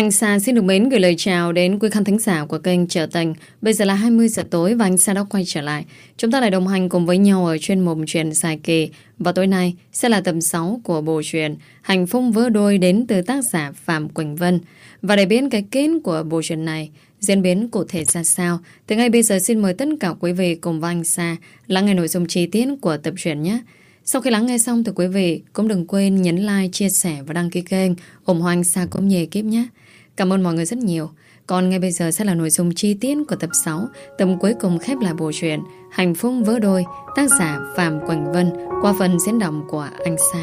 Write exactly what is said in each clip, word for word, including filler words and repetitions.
Anh Sa xin được mến gửi lời chào đến quý khán thính giả của kênh Trở Tình. Bây giờ là hai mươi giờ tối và anh Sa đã quay trở lại. Chúng ta lại đồng hành cùng với nhau ở chuyên mục truyện dài kỳ. Và tối nay sẽ là tập sáu của bộ truyện Hạnh Phúc Vỡ Đôi đến từ tác giả Phạm Quỳnh Vân. Và để biết cái kết của bộ truyện này diễn biến cụ thể ra sao, thì ngay bây giờ xin mời tất cả quý vị cùng với anh Sa lắng nghe nội dung chi tiết của tập truyện nhé. Sau khi lắng nghe xong thì quý vị cũng đừng quên nhấn like, chia sẻ và đăng ký kênh ủng hộ anh Sa cũng như ekip nhé. Cảm ơn mọi người rất nhiều. Còn ngay bây giờ sẽ là nội dung chi tiết của tập sáu, tập cuối cùng khép lại bộ truyện Hạnh Phúc Vỡ Đôi, tác giả Phạm Quỳnh Vân qua phần diễn đọc của anh Sa.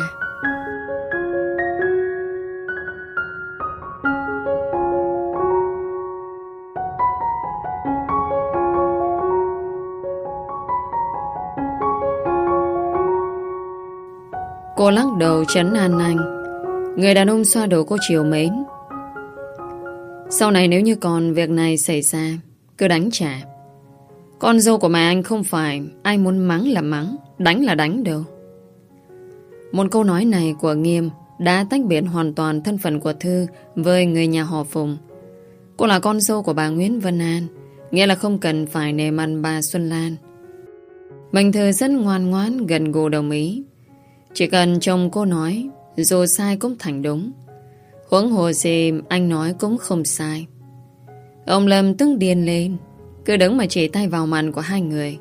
Cô lắc đầu trấn an anh. Người đàn ông xoa đầu cô chiều mến. Sau này nếu như còn việc này xảy ra, cứ đánh trả. Con dâu của mẹ anh không phải ai muốn mắng là mắng, đánh là đánh đâu. Một câu nói này của Nghiêm đã tách biệt hoàn toàn thân phận của Thư với người nhà họ Phùng. Cô là con dâu của bà Nguyễn Vân An, nghĩa là không cần phải nề mặt bà Xuân Lan. Bình Thư rất ngoan ngoãn gần gù đồng ý. Chỉ cần chồng cô nói, dù sai cũng thành đúng. Huống hồ gì anh nói cũng không sai. Ông Lâm tức điên lên, cứ đứng mà chỉ tay vào mặt của hai người.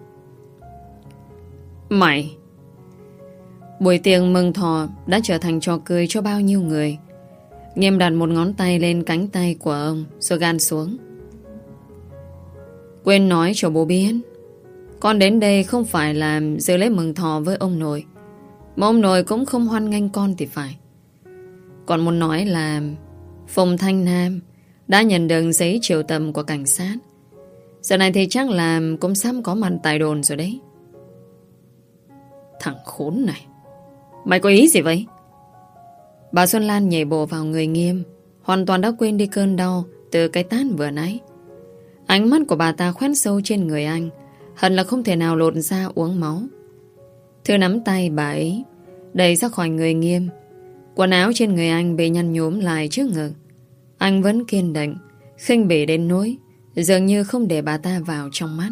Mày! Buổi tiệc mừng thọ đã trở thành trò cười cho bao nhiêu người. Nghiêm đặt một ngón tay lên cánh tay của ông rồi gàn xuống. Quên nói cho bố biết, con đến đây không phải là dự lễ mừng thọ với ông nội, mà ông nội cũng không hoan nghênh con thì phải. Còn muốn nói là Phùng Thanh Nam đã nhận được giấy triệu tập của cảnh sát. Giờ này thì chắc là cũng sắp có mặt tại đồn rồi đấy. Thằng khốn này, mày có ý gì vậy? Bà Xuân Lan nhảy bộ vào người Nghiêm, hoàn toàn đã quên đi cơn đau từ cái tát vừa nãy. Ánh mắt của bà ta khoét sâu trên người anh, hận là không thể nào lột ra uống máu. Thư nắm tay bà ấy đẩy ra khỏi người Nghiêm. Quần áo trên người anh bị nhăn nhúm lại trước ngực. Anh vẫn kiên định, khinh bỉ đến nỗi dường như không để bà ta vào trong mắt.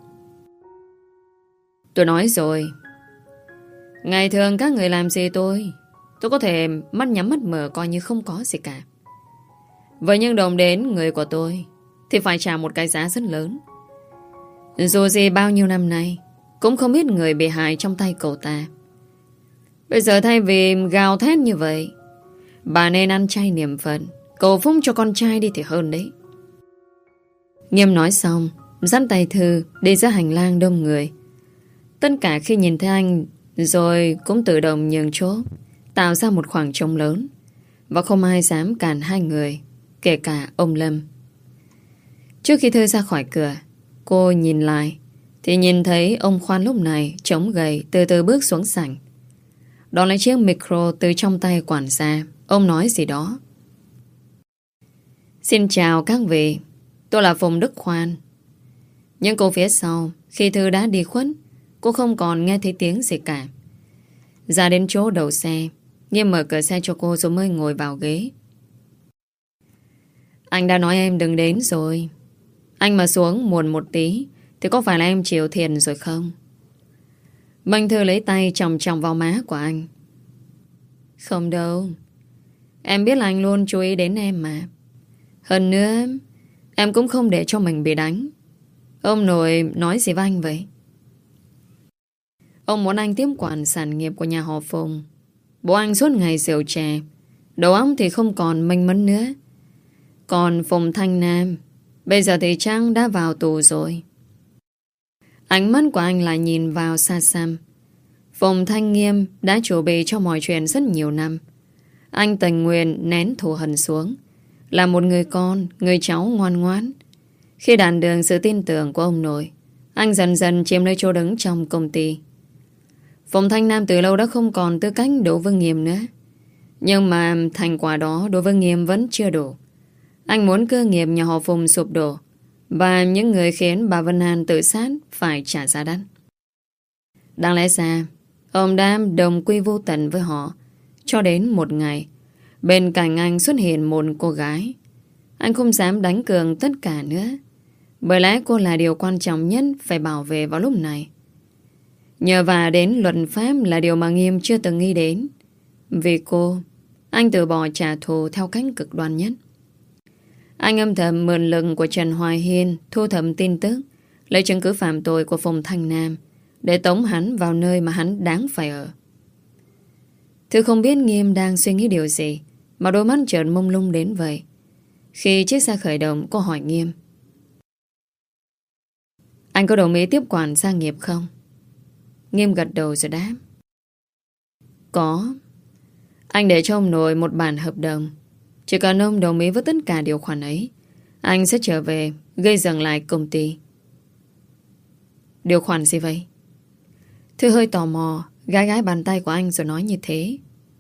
Tôi nói rồi, ngày thường các người làm gì tôi Tôi có thể mắt nhắm mắt mở coi như không có gì cả. Với những đồng đến người của tôi thì phải trả một cái giá rất lớn. Dù gì bao nhiêu năm nay cũng không biết người bị hại trong tay cậu ta. Bây giờ thay vì gào thét như vậy, bà nên ăn chay niệm Phật, cầu phúc cho con trai đi thì hơn đấy. Nghiêm nói xong, dắt tay Thư đi ra hành lang đông người. Tất cả khi nhìn thấy anh rồi cũng tự động nhường chỗ, tạo ra một khoảng trống lớn. Và không ai dám cản hai người, kể cả ông Lâm. Trước khi Thư ra khỏi cửa, cô nhìn lại thì nhìn thấy ông Khoan lúc này chống gầy từ từ bước xuống sảnh. Đón lấy chiếc micro từ trong tay quản gia. Ông nói gì đó. Xin chào các vị, tôi là Phùng Đức Khoan. Nhưng cô phía sau, khi Thư đã đi khuất, cô không còn nghe thấy tiếng gì cả. Ra đến chỗ đậu xe, Nghiêm mở cửa xe cho cô rồi mới ngồi vào ghế. Anh đã nói em đừng đến rồi. Anh mà xuống muộn một tí thì có phải là em chịu thiệt rồi không? Minh Thư lấy tay chồng chồng vào má của anh. Không đâu, em biết là anh luôn chú ý đến em mà. Hơn nữa, em cũng không để cho mình bị đánh. Ông nội nói gì với anh vậy? Ông muốn anh tiếp quản sản nghiệp của nhà họ Phùng. Bố anh suốt ngày rượu chè, đầu óc thì không còn minh mẫn nữa. Còn Phùng Thanh Nam bây giờ thì chắc đã vào tù rồi. Ánh mắt của anh lại nhìn vào xa xăm. Phùng Thanh Nghiêm đã chuẩn bị cho mọi chuyện rất nhiều năm. Anh tình nguyện nén thù hận xuống, là một người con, người cháu ngoan ngoãn. Khi đạt được sự tin tưởng của ông nội, anh dần dần chiếm lấy chỗ đứng trong công ty. Phùng Thanh Nam từ lâu đã không còn tư cách đối với Nghiêm nữa. Nhưng mà thành quả đó đối với Nghiêm vẫn chưa đủ. Anh muốn cơ nghiệp nhà họ Phùng sụp đổ, và những người khiến bà Vân An tự sát phải trả giá đắt. Đáng lẽ ra ông đã đồng quy vô tận với họ. Cho đến một ngày, bên cạnh anh xuất hiện một cô gái. Anh không dám đánh cược tất cả nữa. Bởi lẽ cô là điều quan trọng nhất phải bảo vệ vào lúc này. Nhờ vả đến luật pháp là điều mà Nghiêm chưa từng nghĩ đến. Vì cô, anh từ bỏ trả thù theo cách cực đoan nhất. Anh âm thầm mượn lực của Trần Hoài Hiên thu thập tin tức, lấy chứng cứ phạm tội của Phùng Thanh Nam để tống hắn vào nơi mà hắn đáng phải ở. Thư không biết Nghiêm đang suy nghĩ điều gì mà đôi mắt chợt mông lung đến vậy. Khi chiếc xe khởi động, cô hỏi Nghiêm: anh có đồng ý tiếp quản gia nghiệp không? Nghiêm gật đầu rồi đáp: có. Anh để cho ông nội một bản hợp đồng. Chỉ cần ông đồng ý với tất cả điều khoản ấy, anh sẽ trở về gây dựng lại công ty. Điều khoản gì vậy? Thư hơi tò mò, gái gái bàn tay của anh rồi nói như thế.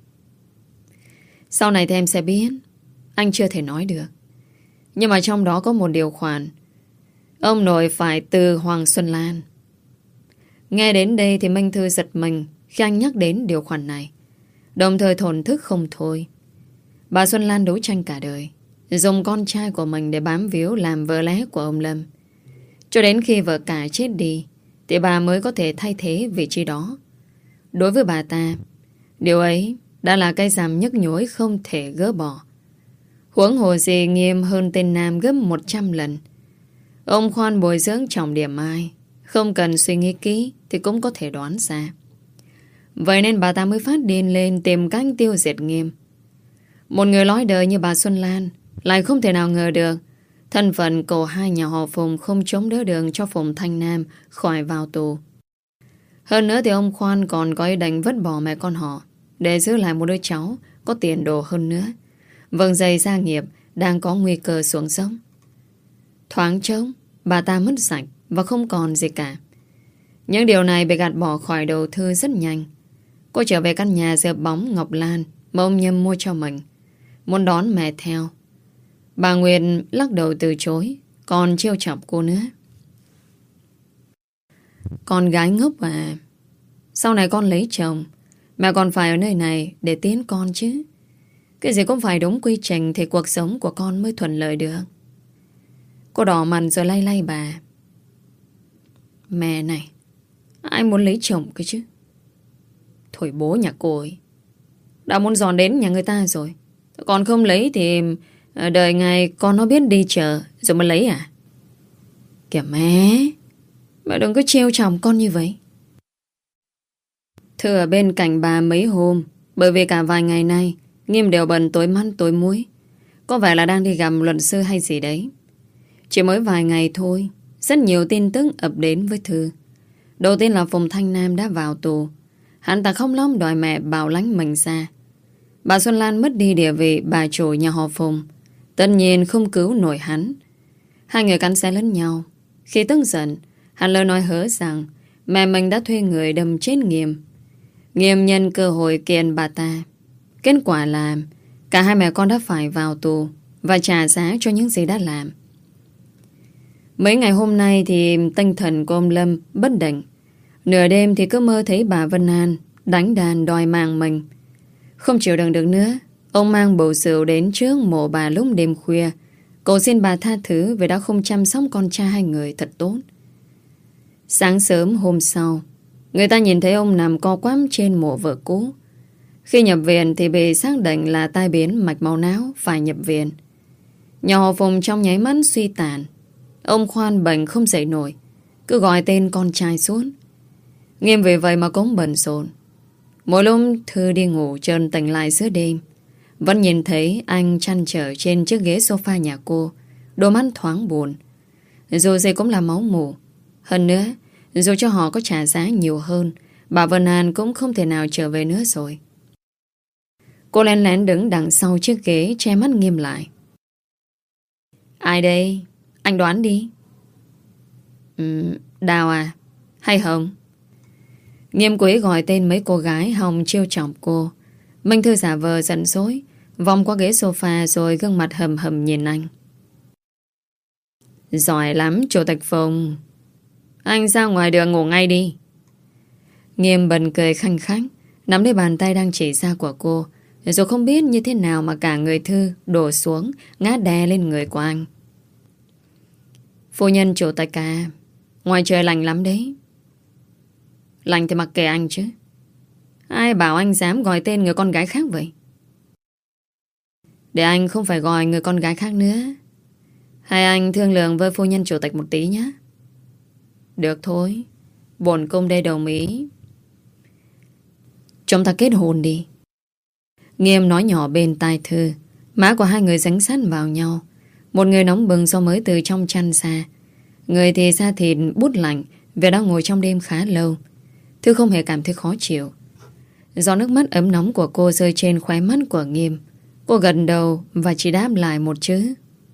Sau này thì em sẽ biết. Anh chưa thể nói được. Nhưng mà trong đó có một điều khoản ông nội phải từ Hoàng Xuân Lan. Nghe đến đây thì Minh Thư giật mình khi anh nhắc đến điều khoản này, đồng thời thổn thức không thôi. Bà Xuân Lan đấu tranh cả đời, dùng con trai của mình để bám víu làm vợ lẽ của ông Lâm. Cho đến khi vợ cả chết đi thì bà mới có thể thay thế vị trí đó. Đối với bà ta, điều ấy đã là cái ràm nhức nhối không thể gỡ bỏ. Huống hồ gì Nghiêm hơn tên Nam gấp một trăm lần. Ông khoan bồi dưỡng trọng điểm ai, không cần suy nghĩ kỹ thì cũng có thể đoán ra. Vậy nên bà ta mới phát điên lên tìm cách tiêu diệt Nghiêm. Một người lối đời như bà Xuân Lan lại không thể nào ngờ được thân phận của hai nhà họ Phùng không chống đỡ đường cho Phùng Thanh Nam khỏi vào tù. Hơn nữa thì ông Khoan còn có ý định vứt bỏ mẹ con họ để giữ lại một đứa cháu có tiền đồ hơn nữa. Vâng dây gia nghiệp đang có nguy cơ xuống dốc. Thoáng trống, bà ta mất sạch và không còn gì cả. Những điều này bị gạt bỏ khỏi đầu Thư rất nhanh. Cô trở về căn nhà dợp bóng ngọc lan mà ông Nhâm mua cho mình, muốn đón mẹ theo. Bà Nguyệt lắc đầu từ chối, còn trêu chọc cô nữa. Con gái ngốc à. Sau này con lấy chồng, mẹ còn phải ở nơi này để tiến con chứ. Cái gì cũng phải đúng quy trình thì cuộc sống của con mới thuận lợi được. Cô đỏ mặt rồi lay lay bà. Mẹ này, ai muốn lấy chồng cơ chứ? Thôi bố nhà cô ấy đã muốn dọn đến nhà người ta rồi. Còn không lấy thì đời ngày con nó biết đi chờ rồi mới lấy à? Kìa mẹ, mẹ đừng có trêu chồng con như vậy. Thư ở bên cạnh bà mấy hôm, bởi vì cả vài ngày nay Nghiêm đều bận tối mắt tối mũi, có vẻ là đang đi gặp luật sư hay gì đấy. Chỉ mới vài ngày thôi, rất nhiều tin tức ập đến với Thư. Đầu tiên là Phùng Thanh Nam đã vào tù. Hắn ta không lắm đòi mẹ bảo lãnh mình ra. Bà Xuân Lan mất đi địa vị bà chủ nhà họ Phùng, tất nhiên không cứu nổi hắn. Hai người cắn xé lẫn nhau. Khi tức giận, hắn lời nói hớ rằng mẹ mình đã thuê người đâm chết Nghiêm. Nghiêm nhân cơ hội kiện bà ta. Kết quả là cả hai mẹ con đã phải vào tù và trả giá cho những gì đã làm. Mấy ngày hôm nay thì tinh thần của ông Lâm bất định. Nửa đêm thì cứ mơ thấy bà Vân An đánh đàn đòi mạng mình. Không chịu đựng được nữa, ông mang bầu rượu đến trước mộ bà lúc đêm khuya, cầu xin bà tha thứ vì đã không chăm sóc con trai hai người thật tốt. Sáng sớm hôm sau, người ta nhìn thấy ông nằm co quắp trên mộ vợ cũ. Khi nhập viện thì bị xác định là tai biến mạch máu não, phải nhập viện. Nhà họ Phùng trong nháy mắt suy tàn. Ông Khoan bệnh không dậy nổi, cứ gọi tên con trai xuống. Nghiêm vì vậy mà cũng bận rộn. Mỗi lúc Thư đi ngủ trơn tỉnh lại giữa đêm, vẫn nhìn thấy anh chăn trở trên chiếc ghế sofa nhà cô, đôi mắt thoáng buồn. Dù gì cũng là máu mủ. Hơn nữa, dù cho họ có trả giá nhiều hơn, bà Vân An cũng không thể nào trở về nữa rồi. Cô lén lén đứng đằng sau chiếc ghế, che mắt Nghiêm lại. Ai đây? Anh đoán đi. Ừ, Đào à? Hay Hồng? Nghiêm quý gọi tên mấy cô gái hòng trêu chọc cô. Minh Thư giả vờ giận dỗi, vòng qua ghế sofa rồi gương mặt hầm hầm nhìn anh. Giỏi lắm Chủ tịch Phùng. Anh ra ngoài đường ngủ ngay đi. Nghiêm bần cười khanh khách, nắm lấy bàn tay đang chỉ ra của cô, Rồi không biết như thế nào mà cả người Thư đổ xuống, ngã đè lên người của anh. Phu nhân chủ tịch à, ngoài trời lạnh lắm đấy. Lạnh thì mặc kệ anh chứ. Ai bảo anh dám gọi tên người con gái khác vậy? Để anh không phải gọi người con gái khác nữa. Hay anh thương lượng với phu nhân chủ tịch một tí nhé. Được thôi, bổn cung đây đồng ý. Chúng ta kết hôn đi. Nghiêm nói nhỏ bên tai Thư. Má của hai người dính sát vào nhau. Một người nóng bừng do mới từ trong chăn ra. Người thì da thịt bút lạnh vì đã ngồi trong đêm khá lâu. Thư không hề cảm thấy khó chịu. Do nước mắt ấm nóng của cô rơi trên khóe mắt của Nghiêm, cô gật đầu và chỉ đáp lại một chữ.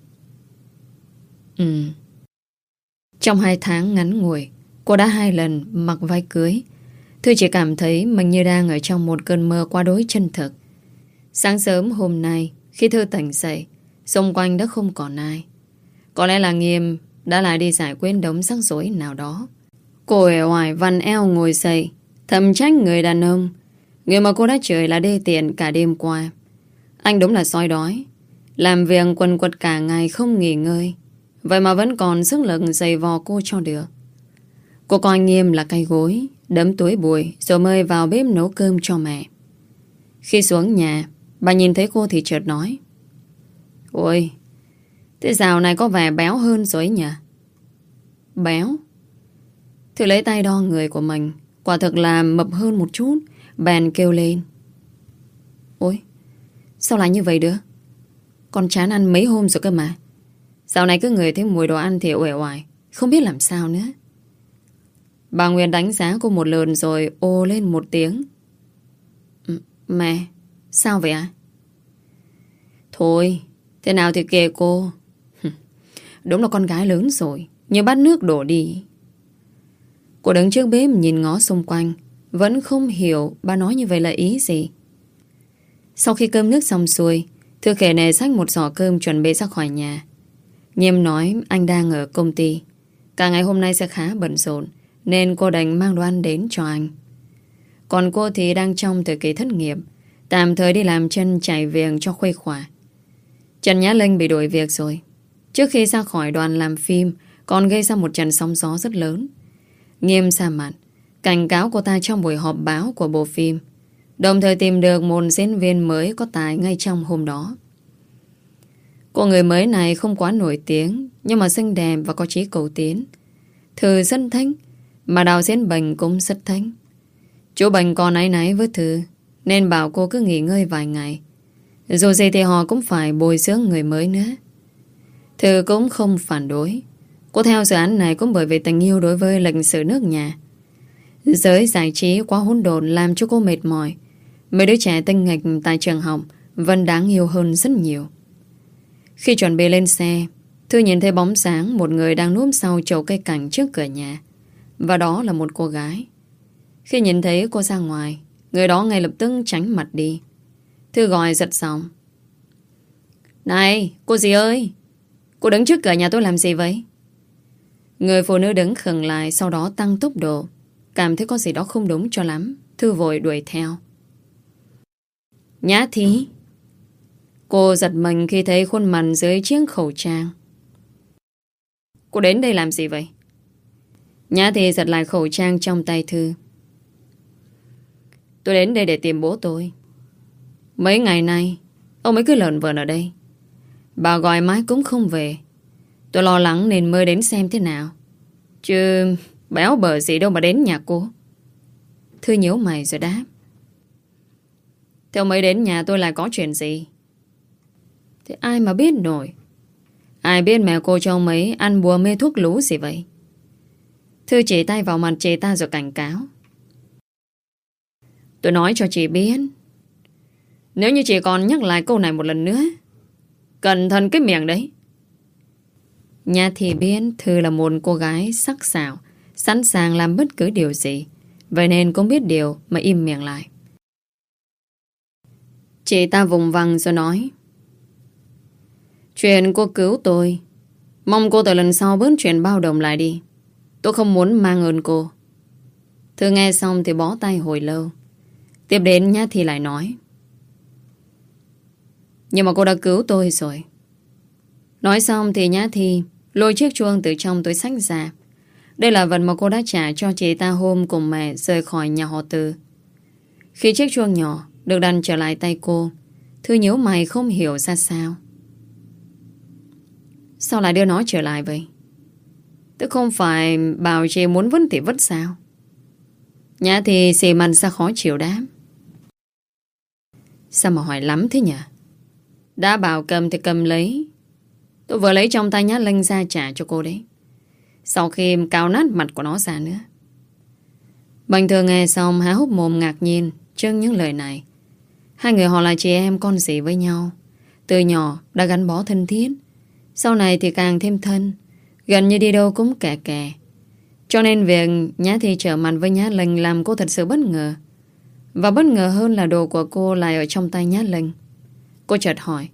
Ừ. Trong hai tháng ngắn ngủi, cô đã hai lần mặc váy cưới. Thư chỉ cảm thấy mình như đang ở trong một cơn mơ quá đối chân thực. Sáng sớm hôm nay, khi Thư tỉnh dậy, xung quanh đã không còn ai. Có lẽ là Nghiêm đã lại đi giải quyết đống rắc rối nào đó. Cô uể oải vặn eo ngồi dậy, thầm trách người đàn ông, người mà cô đã chửi là đê tiện cả đêm qua. Anh đúng là sói đói, làm việc quần quật cả ngày không nghỉ ngơi, vậy mà vẫn còn sức lực giày vò cô cho được. Cô coi Nghiêm là cây gối, đấm túi bụi rồi mời vào bếp nấu cơm cho mẹ. Khi xuống nhà, bà nhìn thấy cô thì chợt nói: Ôi, thế dạo này có vẻ béo hơn rồi nhỉ? Béo? Thư lấy tay đo người của mình, quả thực là mập hơn một chút. Bèn kêu lên: Ôi, sao lại như vậy được? Con chán ăn mấy hôm rồi cơ mà. Dạo này cứ người thấy mùi đồ ăn thì uể oải, không biết làm sao nữa. Bà Nguyên đánh giá cô một lượt rồi ô lên một tiếng: Mẹ, sao vậy ạ? Thôi, thế nào thì kệ cô. Đúng là con gái lớn rồi, như bát nước đổ đi. Cô đứng trước bếp nhìn ngó xung quanh, vẫn không hiểu bà nói như vậy là ý gì. Sau khi cơm nước xong xuôi, Thư khề nề xách một giỏ cơm chuẩn bị ra khỏi nhà. Nghiêm nói anh đang ở công ty, cả ngày hôm nay sẽ khá bận rộn, nên cô đành mang đồ ăn đến cho anh. Còn cô thì đang trong thời kỳ thất nghiệp, tạm thời đi làm chân chạy việc cho khuây khỏa. Trần Nhã Linh bị đuổi việc rồi. Trước khi ra khỏi đoàn làm phim, còn gây ra một trận sóng gió rất lớn. Nghiêm xa mặt, cảnh cáo cô ta trong buổi họp báo của bộ phim, đồng thời tìm được một diễn viên mới có tài ngay trong hôm đó. Cô người mới này không quá nổi tiếng, nhưng mà xinh đẹp và có chí cầu tiến. Thư rất thích, mà đạo diễn Bình cũng rất thích. Chú Bình còn áy náy với Thư, nên bảo cô cứ nghỉ ngơi vài ngày. Dù gì thì họ cũng phải bồi dưỡng người mới nữa. Thư cũng không phản đối. Cô theo dự án này cũng bởi vì tình yêu đối với lịch sử nước nhà. Giới giải trí quá hỗn độn làm cho cô mệt mỏi. Mấy đứa trẻ tinh nghịch tại trường học vẫn đáng yêu hơn rất nhiều. Khi chuẩn bị lên xe, Thư nhìn thấy bóng sáng một người đang núp sau chậu cây cảnh trước cửa nhà. Và đó là một cô gái. Khi nhìn thấy cô ra ngoài, người đó ngay lập tức tránh mặt đi. Thư gọi giật giọng: Này, cô dì ơi, cô đứng trước cửa nhà tôi làm gì vậy? Người phụ nữ đứng khựng lại, sau đó tăng tốc độ. Cảm thấy có gì đó không đúng cho lắm, Thư vội đuổi theo. Nhã Thí. Cô giật mình khi thấy khuôn mặt dưới chiếc khẩu trang. Cô đến đây làm gì vậy? Nhã Thí giật lại khẩu trang trong tay Thư. Tôi đến đây để tìm bố tôi. Mấy ngày nay ông ấy cứ lởn vởn ở đây. Bà gọi mãi cũng không về. Tôi lo lắng nên mới đến xem thế nào. Chứ béo bở gì đâu mà đến nhà cô. Thư nhíu mày rồi đáp: Thế ông ấy đến nhà tôi là có chuyện gì? Thế ai mà biết nổi. Ai biết mẹ cô cho ông ấy ăn bùa mê thuốc lú gì vậy? Thư chỉ tay vào mặt chị ta rồi cảnh cáo: Tôi nói cho chị biết, nếu như chị còn nhắc lại câu này một lần nữa, cẩn thận cái miệng đấy. Nhà thì biết Thư là một cô gái sắc sảo, sẵn sàng làm bất cứ điều gì, vậy nên cũng biết điều mà im miệng lại. Chị ta vùng vằng rồi nói: Chuyện cô cứu tôi, mong cô từ lần sau bớt chuyện bao đồng lại đi. Tôi không muốn mang ơn cô. Thư nghe xong thì bó tay hồi lâu. Tiếp đến Nhã thì lại nói: Nhưng mà cô đã cứu tôi rồi. Nói xong thì Nhã Thi lôi chiếc chuông từ trong túi xách ra. Đây là vật mà cô đã trả cho chị ta hôm cùng mẹ rời khỏi nhà họ Từ. Khi chiếc chuông nhỏ được đặt trở lại tay cô, Thư nhíu mày không hiểu ra sao. Sao lại đưa nó trở lại vậy? Tôi không phải bảo chị muốn vứt thì vứt sao? Nhã Thi xì mặt ra khó chịu đáp. Sao mà hỏi lắm thế nhỉ? Đã bảo cầm thì cầm lấy. Tôi vừa lấy trong tay Nhã Linh ra trả cho cô đấy. Sau khi cào nát mặt của nó ra nữa. Bình thường nghe xong há hốc mồm ngạc nhiên trước những lời này. Hai người họ là chị em con rể với nhau. Từ nhỏ đã gắn bó thân thiết. Sau này thì càng thêm thân. Gần như đi đâu cũng kè kè. Cho nên việc Nhã Thi trở mặt với Nhã Linh làm cô thật sự bất ngờ. Và bất ngờ hơn là đồ của cô lại ở trong tay Nhã Linh. Cô chợt hỏi.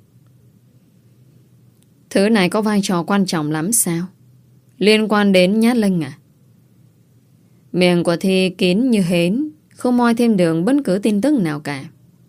Thứ này có vai trò quan trọng lắm sao? Liên quan đến Nhã Linh à? Miệng của Thi kín như hến, không moi thêm được bất cứ tin tức nào cả.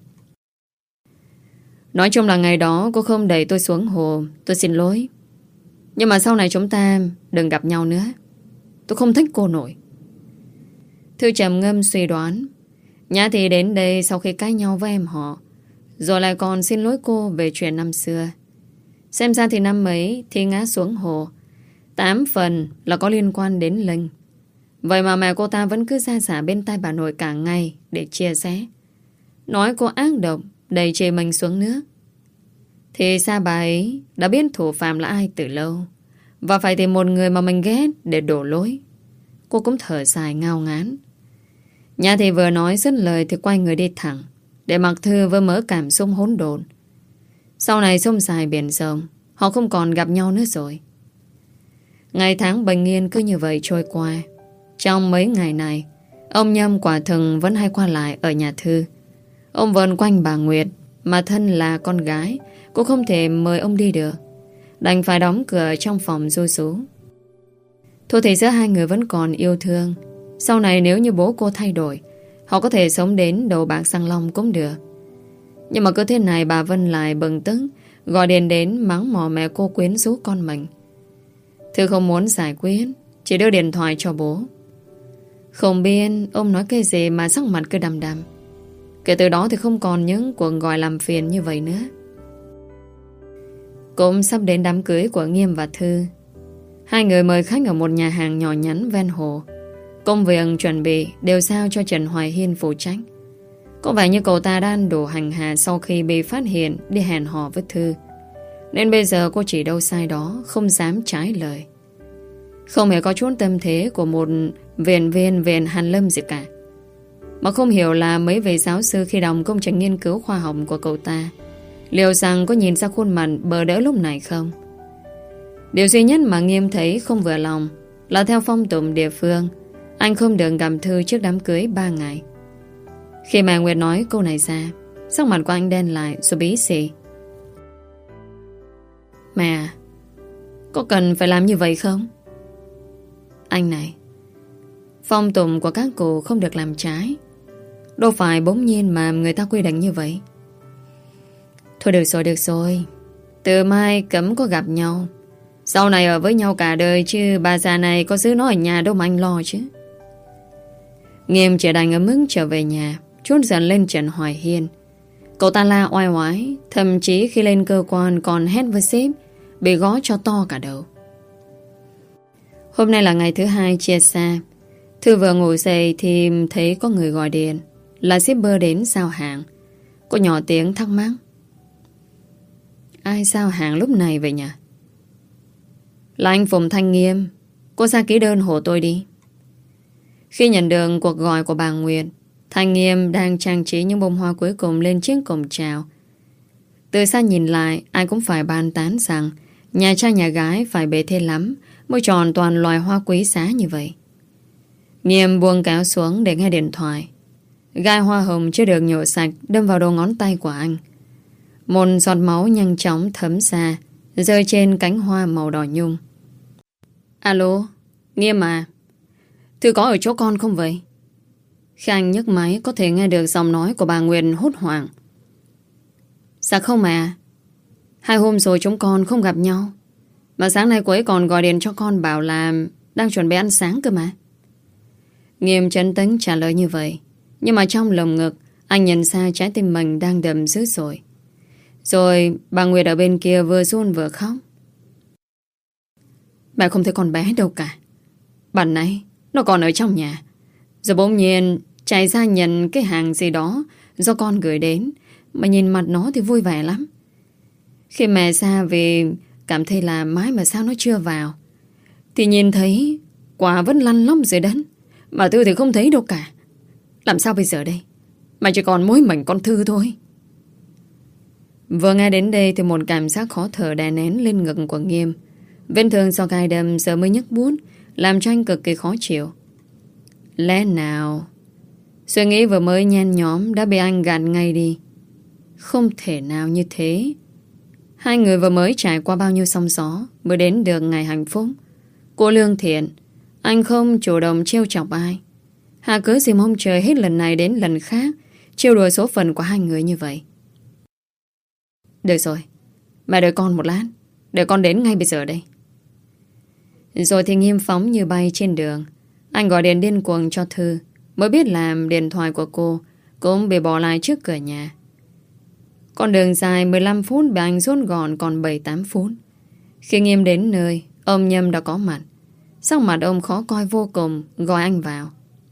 Nói chung là ngày đó cô không đẩy tôi xuống hồ. Tôi xin lỗi. Nhưng mà sau này chúng ta đừng gặp nhau nữa. Tôi không thích cô nổi. Thư trầm ngâm suy đoán. Nhã Thi đến đây sau khi cãi nhau với em họ, rồi lại còn xin lỗi cô về chuyện năm xưa. Xem ra thì năm ấy Thi ngã xuống hồ, tám phần là có liên quan đến Linh. Vậy mà mẹ cô ta vẫn cứ ra xả bên tai bà nội cả ngày để chia sẻ, nói cô ác độc, đẩy chê mình xuống nước. Thì sao bà ấy đã biết thủ phạm là ai từ lâu, và phải tìm một người mà mình ghét để đổ lỗi. Cô cũng thở dài ngao ngán. Nhã Thi vừa nói dứt lời thì quay người đi thẳng, để mặc Thư với mớ cảm xúc hỗn độn. Sau này sông dài biển rộng, họ không còn gặp nhau nữa rồi. Ngày tháng bình yên cứ như vậy trôi qua. Trong mấy ngày này, ông Nhâm quả thực vẫn hay qua lại ở nhà Thư. Ông vần quanh bà Nguyệt, mà thân là con gái, cũng không thể mời ông đi được, đành phải đóng cửa trong phòng ru rú. Thôi thì giữa hai người vẫn còn yêu thương. Sau này nếu như bố cô thay đổi, họ có thể sống đến đầu bạc răng long cũng được. Nhưng mà cứ thế này bà Vân lại bừng tức, gọi điện đến mắng mỏ mẹ cô quyến rũ con mình. Thư không muốn giải quyết, chỉ đưa điện thoại cho bố. Không biết ông nói cái gì mà sắc mặt cứ đăm đăm. Kể từ đó thì không còn những cuộc gọi làm phiền như vậy nữa. Cũng sắp đến đám cưới của Nghiêm và Thư. Hai người mời khách ở một nhà hàng nhỏ nhắn ven hồ. Công việc chuẩn bị đều giao cho Trần Hoài Hiên phụ trách. Có vẻ như cậu ta đã ăn đồ hành hạ sau khi bị phát hiện đi hẹn hò với Thư, nên bây giờ cô chỉ đâu sai đó, không dám trái lời. Không hề có chút tâm thế của một viện viên viện hàn lâm gì cả. Mà không hiểu là mấy vị giáo sư khi đọc công trình nghiên cứu khoa học của cậu ta liệu rằng có nhìn ra khuôn mặt bờ đỡ lúc này không. Điều duy nhất mà Nghiêm thấy không vừa lòng là theo phong tục địa phương, anh không được gặp Thư trước đám cưới ba ngày. Khi mà Nguyệt nói câu này ra, sắc mặt của anh đen lại rồi bí xì. Mẹ, có cần phải làm như vậy không? Anh này, phong tục của các cụ không được làm trái. Đâu phải bỗng nhiên mà người ta quy định như vậy. Thôi được rồi, được rồi. Từ mai cấm có gặp nhau. Sau này ở với nhau cả đời, chứ bà già này có giữ nó ở nhà đâu mà anh lo chứ. Nghiêm chỉ đành ở mức trở về nhà, chút dần lên Trần Hoài Hiên. Cậu ta la oai oái, thậm chí khi lên cơ quan còn hét với sếp, bị gõ cho to cả đầu. Hôm nay là ngày thứ hai chia xa. Thư vừa ngủ dậy thì thấy có người gọi điện, là shipper đến giao hàng. Cô nhỏ tiếng thắc mắc. Ai giao hàng lúc này vậy nhỉ? Là anh Phùng Thanh Nghiêm. Cô ra ký đơn hộ tôi đi. Khi nhận được cuộc gọi của bà Nguyệt, Thanh Nghiêm đang trang trí những bông hoa cuối cùng lên chiếc cổng chào. Từ xa nhìn lại, ai cũng phải bàn tán rằng nhà trai nhà gái phải bề thế lắm mới tròn toàn loài hoa quý giá như vậy. Nghiêm buông kéo xuống để nghe điện thoại. Gai hoa hồng chưa được nhổ sạch đâm vào đầu ngón tay của anh. Một giọt máu nhanh chóng thấm ra, rơi trên cánh hoa màu đỏ nhung. Alo, Nghiêm à? Thư có ở chỗ con không vậy? Khi anh nhấc máy có thể nghe được giọng nói của bà Nguyệt hốt hoảng. Dạ không mà. Hai hôm rồi chúng con không gặp nhau. Mà sáng nay cô ấy còn gọi điện cho con bảo là đang chuẩn bị ăn sáng cơ mà. Nghiêm trấn tĩnh trả lời như vậy. Nhưng mà trong lồng ngực anh nhận ra trái tim mình đang đập dữ dội. Rồi bà Nguyệt ở bên kia vừa run vừa khóc. Mẹ không thấy con bé đâu cả. Bạn nãy nó còn ở trong nhà. Rồi bỗng nhiên chạy ra nhận cái hàng gì đó do con gửi đến. Mà nhìn mặt nó thì vui vẻ lắm. Khi mẹ ra vì cảm thấy là mãi mà sao nó chưa vào, thì nhìn thấy quả vẫn lăn lóc dưới đất. Mà Thư thì không thấy đâu cả. Làm sao bây giờ đây? Mà chỉ còn mỗi mình con Thư thôi. Vừa nghe đến đây thì một cảm giác khó thở đè nén lên ngực của Nghiêm. Vết thương do gai đâm giờ mới nhức buốt, làm cho anh cực kỳ khó chịu. Lẽ nào suy nghĩ vừa mới nhen nhóm đã bị anh gạt ngay đi? Không thể nào như thế. Hai người vừa mới trải qua bao nhiêu sóng gió mới đến được ngày hạnh phúc. Cô lương thiện, anh không chủ động trêu chọc ai. Hà cứ gì mong trời hết lần này đến lần khác trêu đùa số phận của hai người như vậy. Được rồi, mẹ đợi con một lát, để con đến ngay bây giờ đây. Rồi thì Nghiêm phóng như bay trên đường. Anh gọi điện điên cuồng cho Thư, mới biết làm điện thoại của cô cũng bị bỏ lại trước cửa nhà. Con đường dài mười lăm phút bị anh rút gọn còn bảy tám phút. Khi Nghiêm đến nơi, ông Nhâm đã có mặt. Sắc mặt ông khó coi vô cùng, gọi anh vào.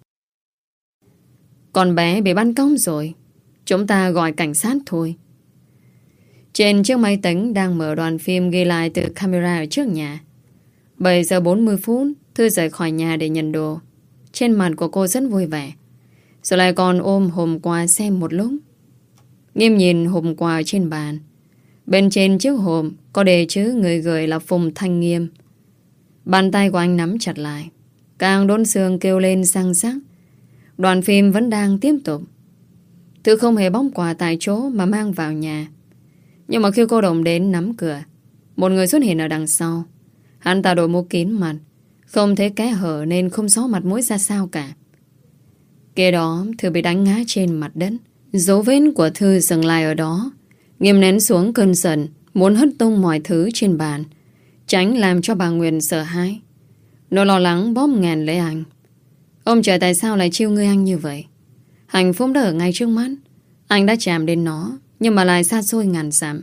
Con bé bị bắt cóc rồi. Chúng ta gọi cảnh sát thôi. Trên chiếc máy tính đang mở đoạn phim ghi lại từ camera ở trước nhà. bảy giờ bốn mươi phút, Thư rời khỏi nhà để nhận đồ. Trên mặt của cô rất vui vẻ. Rồi lại còn ôm hộp quà xem một lúc. Nghiêm nhìn hộp quà trên bàn. Bên trên chiếc hộp có đề chữ người gửi là Phùng Thanh Nghiêm. Bàn tay của anh nắm chặt lại. Càng đốn xương kêu lên răng rắc. Đoạn phim vẫn đang tiếp tục. Thư không hề bóc quà tại chỗ mà mang vào nhà. Nhưng mà khi cô đồng đến nắm cửa, một người xuất hiện ở đằng sau. Hắn ta đội mũ kín mặt, không thấy kẽ hở nên không rõ mặt mũi ra sao cả. Kế đó Thư bị đánh ngã trên mặt đất. Dấu vết của Thư dừng lại ở đó. Nghiêm nén xuống cơn giận, muốn hất tung mọi thứ trên bàn, tránh làm cho bà Nguyên sợ hãi. Nó lo lắng bóp nghẹn lấy anh. Ông trời tại sao lại chiêu ngươi anh như vậy? Hạnh phúc đã ở ngay trước mắt. Anh đã chạm đến nó, nhưng mà lại xa xôi ngàn dặm.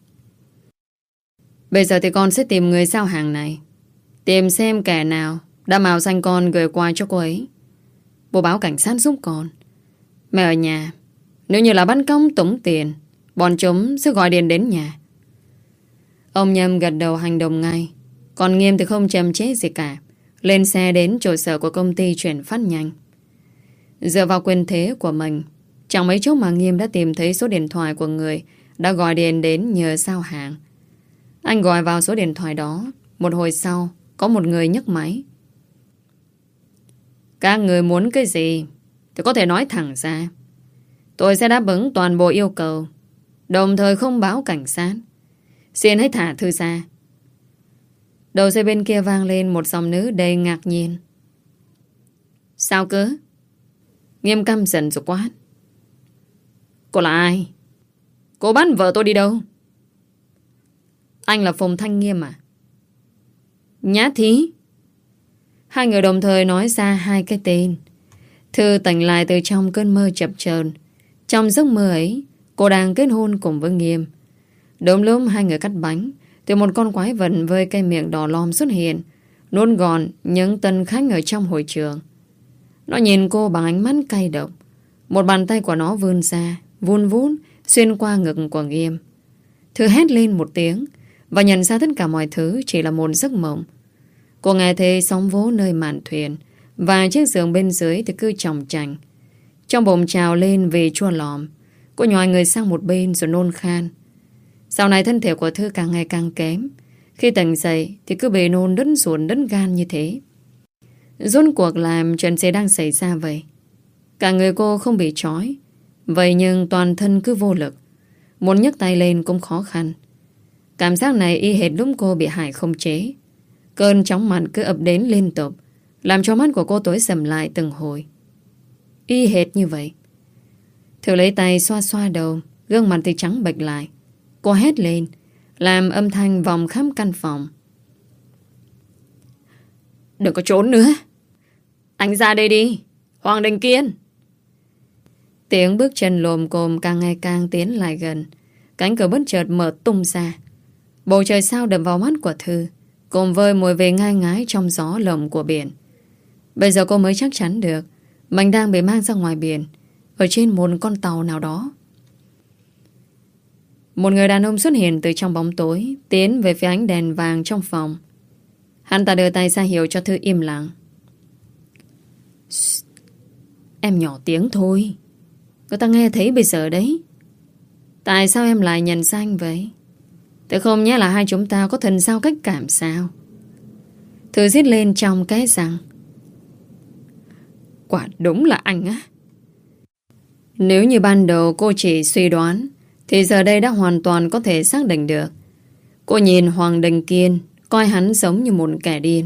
Bây giờ thì con sẽ tìm người giao hàng này, tìm xem kẻ nào đã mạo danh con gửi quà cho cô ấy. Bố báo cảnh sát giúp con. Mẹ ở nhà. Nếu như là bắt cóc tống tiền, bọn chúng sẽ gọi điện đến nhà. Ông Nhâm gật đầu hành động ngay. Còn Nghiêm thì không chậm chế gì cả, lên xe đến trụ sở của công ty chuyển phát nhanh. Dựa vào quyền thế của mình, chẳng mấy chốc mà Nghiêm đã tìm thấy số điện thoại của người đã gọi điện đến nhờ giao hàng. Anh gọi vào số điện thoại đó. Một hồi sau có một người nhấc máy. Các người muốn cái gì thì có thể nói thẳng ra. Tôi sẽ đáp ứng toàn bộ yêu cầu, đồng thời không báo cảnh sát. Xin hãy thả Thư ra. Đầu dây bên kia vang lên một giọng nữ đầy ngạc nhiên. Sao cứ? Nghiêm căm giận rồi quát. Cô là ai? Cô bắt vợ tôi đi đâu? Anh là Phùng Thanh Nghiêm à? Nhã Thí. Hai người đồng thời nói ra hai cái tên. Thư tỉnh lại từ trong cơn mơ chập chờn. Trong giấc mơ ấy, cô đang kết hôn cùng với Nghiêm. Đúng lúc hai người cắt bánh thì một con quái vật với cái miệng đỏ lòm xuất hiện, nuốt gọn những tân khách ở trong hội trường. Nó nhìn cô bằng ánh mắt cay độc. Một bàn tay của nó vươn ra, vun vút xuyên qua ngực của Nghiêm. Thư hét lên một tiếng và nhận ra tất cả mọi thứ chỉ là một giấc mộng. Cô nghe thấy sóng vỗ nơi mạn thuyền, và chiếc giường bên dưới thì cứ chòng chành. Trong bụng trào lên vì chua lòm. Cô nhòi người sang một bên rồi nôn khan. Sau này thân thể của Thư càng ngày càng kém. Khi tỉnh dậy thì cứ bị nôn đứt ruột đứt gan như thế. Rốt cuộc làm chuyện gì đang xảy ra vậy? Cả người cô không bị trói, vậy nhưng toàn thân cứ vô lực. Muốn nhấc tay lên cũng khó khăn. Cảm giác này y hệt lúc cô bị Hải không chế. Cơn chóng mặt cứ ập đến liên tục, làm cho mắt của cô tối sầm lại từng hồi. Y hệt như vậy. Thư lấy tay xoa xoa đầu, gương mặt thì trắng bệch lại. Cô hét lên, làm âm thanh vòng khắp căn phòng. Đừng có trốn nữa. Anh ra đây đi, Hoàng Đình Kiên. Tiếng bước chân lồm cồm càng ngày càng tiến lại gần. Cánh cửa bất chợt mở tung ra. Bầu trời sao đập vào mắt của Thư, cùng với mùi về ngai ngái trong gió lồng của biển. Bây giờ cô mới chắc chắn được mình đang bị mang ra ngoài biển, ở trên một con tàu nào đó. Một người đàn ông xuất hiện từ trong bóng tối, tiến về phía ánh đèn vàng trong phòng. Hắn ta đưa tay ra hiệu cho Thư im lặng. Em nhỏ tiếng thôi, người ta nghe thấy bây giờ đấy. Tại sao em lại nhận ra anh vậy? Thế không nhé là hai chúng ta có thần giao cách cảm sao? Thư rít lên trong cái răng. Quả đúng là anh á. Nếu như ban đầu cô chỉ suy đoán, thì giờ đây đã hoàn toàn có thể xác định được. Cô nhìn Hoàng Đình Kiên, coi hắn giống như một kẻ điên.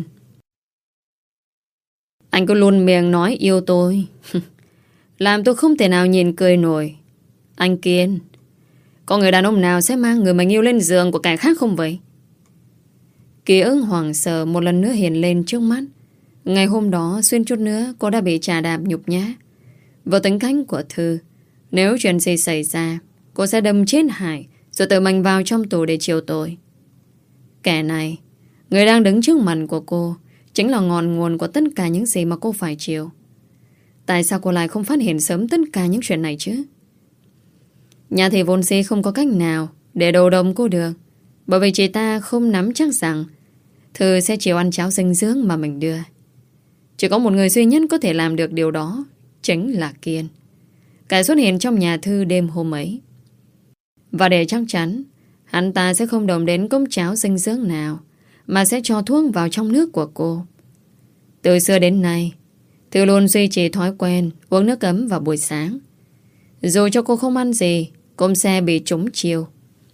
Anh cứ luôn miệng nói yêu tôi. Làm tôi không thể nào nhìn cười nổi. Anh Kiên, có người đàn ông nào sẽ mang người mình yêu lên giường của kẻ khác không vậy? Ký ức hoảng sợ một lần nữa hiện lên trước mắt. Ngày hôm đó xuyên chút nữa cô đã bị chà đạp nhục nhã. Vào tính cách của Thư, nếu chuyện gì xảy ra, cô sẽ đâm chết Hải, rồi tự mình vào trong tù để chịu tội. Kẻ này, người đang đứng trước mặt của cô, chính là ngọn nguồn của tất cả những gì mà cô phải chịu. Tại sao cô lại không phát hiện sớm tất cả những chuyện này chứ? Nhà thì vốn dĩ không có cách nào để đầu độc cô được, bởi vì chị ta không nắm chắc rằng Thư sẽ chịu ăn cháo dinh dưỡng mà mình đưa. Chỉ có một người duy nhất có thể làm được điều đó, chính là Kiên, kẻ xuất hiện trong nhà Thư đêm hôm ấy. Và để chắc chắn hắn ta sẽ không đồng đến cốc cháo dinh dưỡng nào, mà sẽ cho thuốc vào trong nước của cô. Từ xưa đến nay, Thư luôn duy trì thói quen uống nước ấm vào buổi sáng. Dù cho cô không ăn gì, cũng sẽ bị trúng chiêu.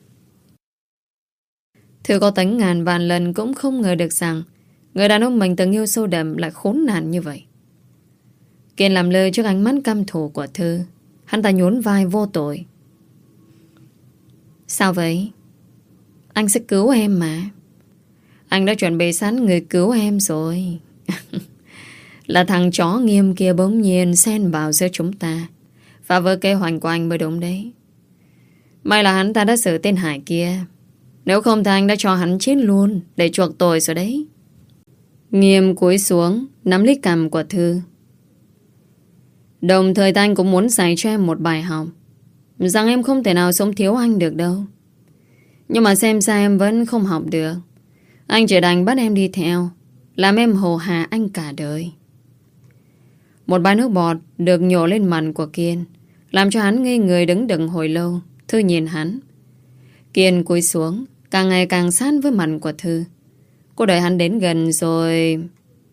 Thư có tính ngàn vạn lần cũng không ngờ được rằng người đàn ông mình từng yêu sâu đậm lại khốn nạn như vậy. Kiên làm lơ trước ánh mắt căm thù của Thư. Hắn ta nhún vai vô tội. Sao vậy? Anh sẽ cứu em mà. Anh đã chuẩn bị sẵn người cứu em rồi. Là thằng chó Nghiêm kia bỗng nhiên xen vào giữa chúng ta, phá vỡ kế hoạch của anh mới đúng đấy. May là hắn ta đã xử tên Hải kia. Nếu không thì anh đã cho hắn chết luôn để chuộc tội rồi đấy. Nghiêm cúi xuống, nắm lấy cằm của Thư. Đồng thời anh cũng muốn dạy cho em một bài học, rằng em không thể nào sống thiếu anh được đâu. Nhưng mà xem ra em vẫn không học được. Anh chỉ đành bắt em đi theo, làm em hồ hà anh cả đời. Một bãi nước bọt được nhổ lên mặt của Kiên, làm cho hắn ngây người đứng đựng hồi lâu. Thư nhìn hắn. Kiên cúi xuống, càng ngày càng sát với mặt của Thư. Cô đợi hắn đến gần rồi.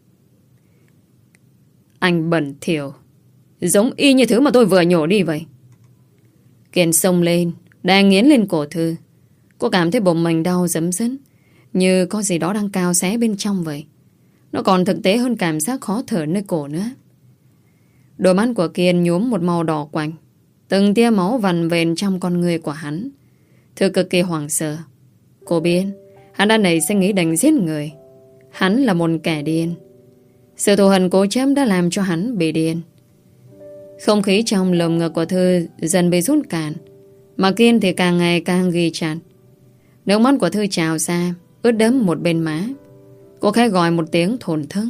Anh bẩn thỉu, giống y như thứ mà tôi vừa nhổ đi vậy. Kiên xông lên, đang nghiến lên cổ Thư. Cô cảm thấy bụng mình đau dấm dứt, như có gì đó đang cào xé bên trong vậy. Nó còn thực tế hơn cảm giác khó thở nơi cổ nữa. Đôi mắt của Kiên nhuốm một màu đỏ quạnh, từng tia máu vằn vện trong con người của hắn. Thư cực kỳ hoảng sợ. Cô biết hắn đã nảy sinh ý định giết người. Hắn là một kẻ điên. Sự thù hận cố chấp đã làm cho hắn bị điên. Không khí trong lồng ngực của Thư dần bị rút cạn, mà Kiên thì càng ngày càng ghi chặt. Nước mắt của Thư trào ra, ướt đẫm một bên má. Cô khẽ gọi một tiếng thổn thức.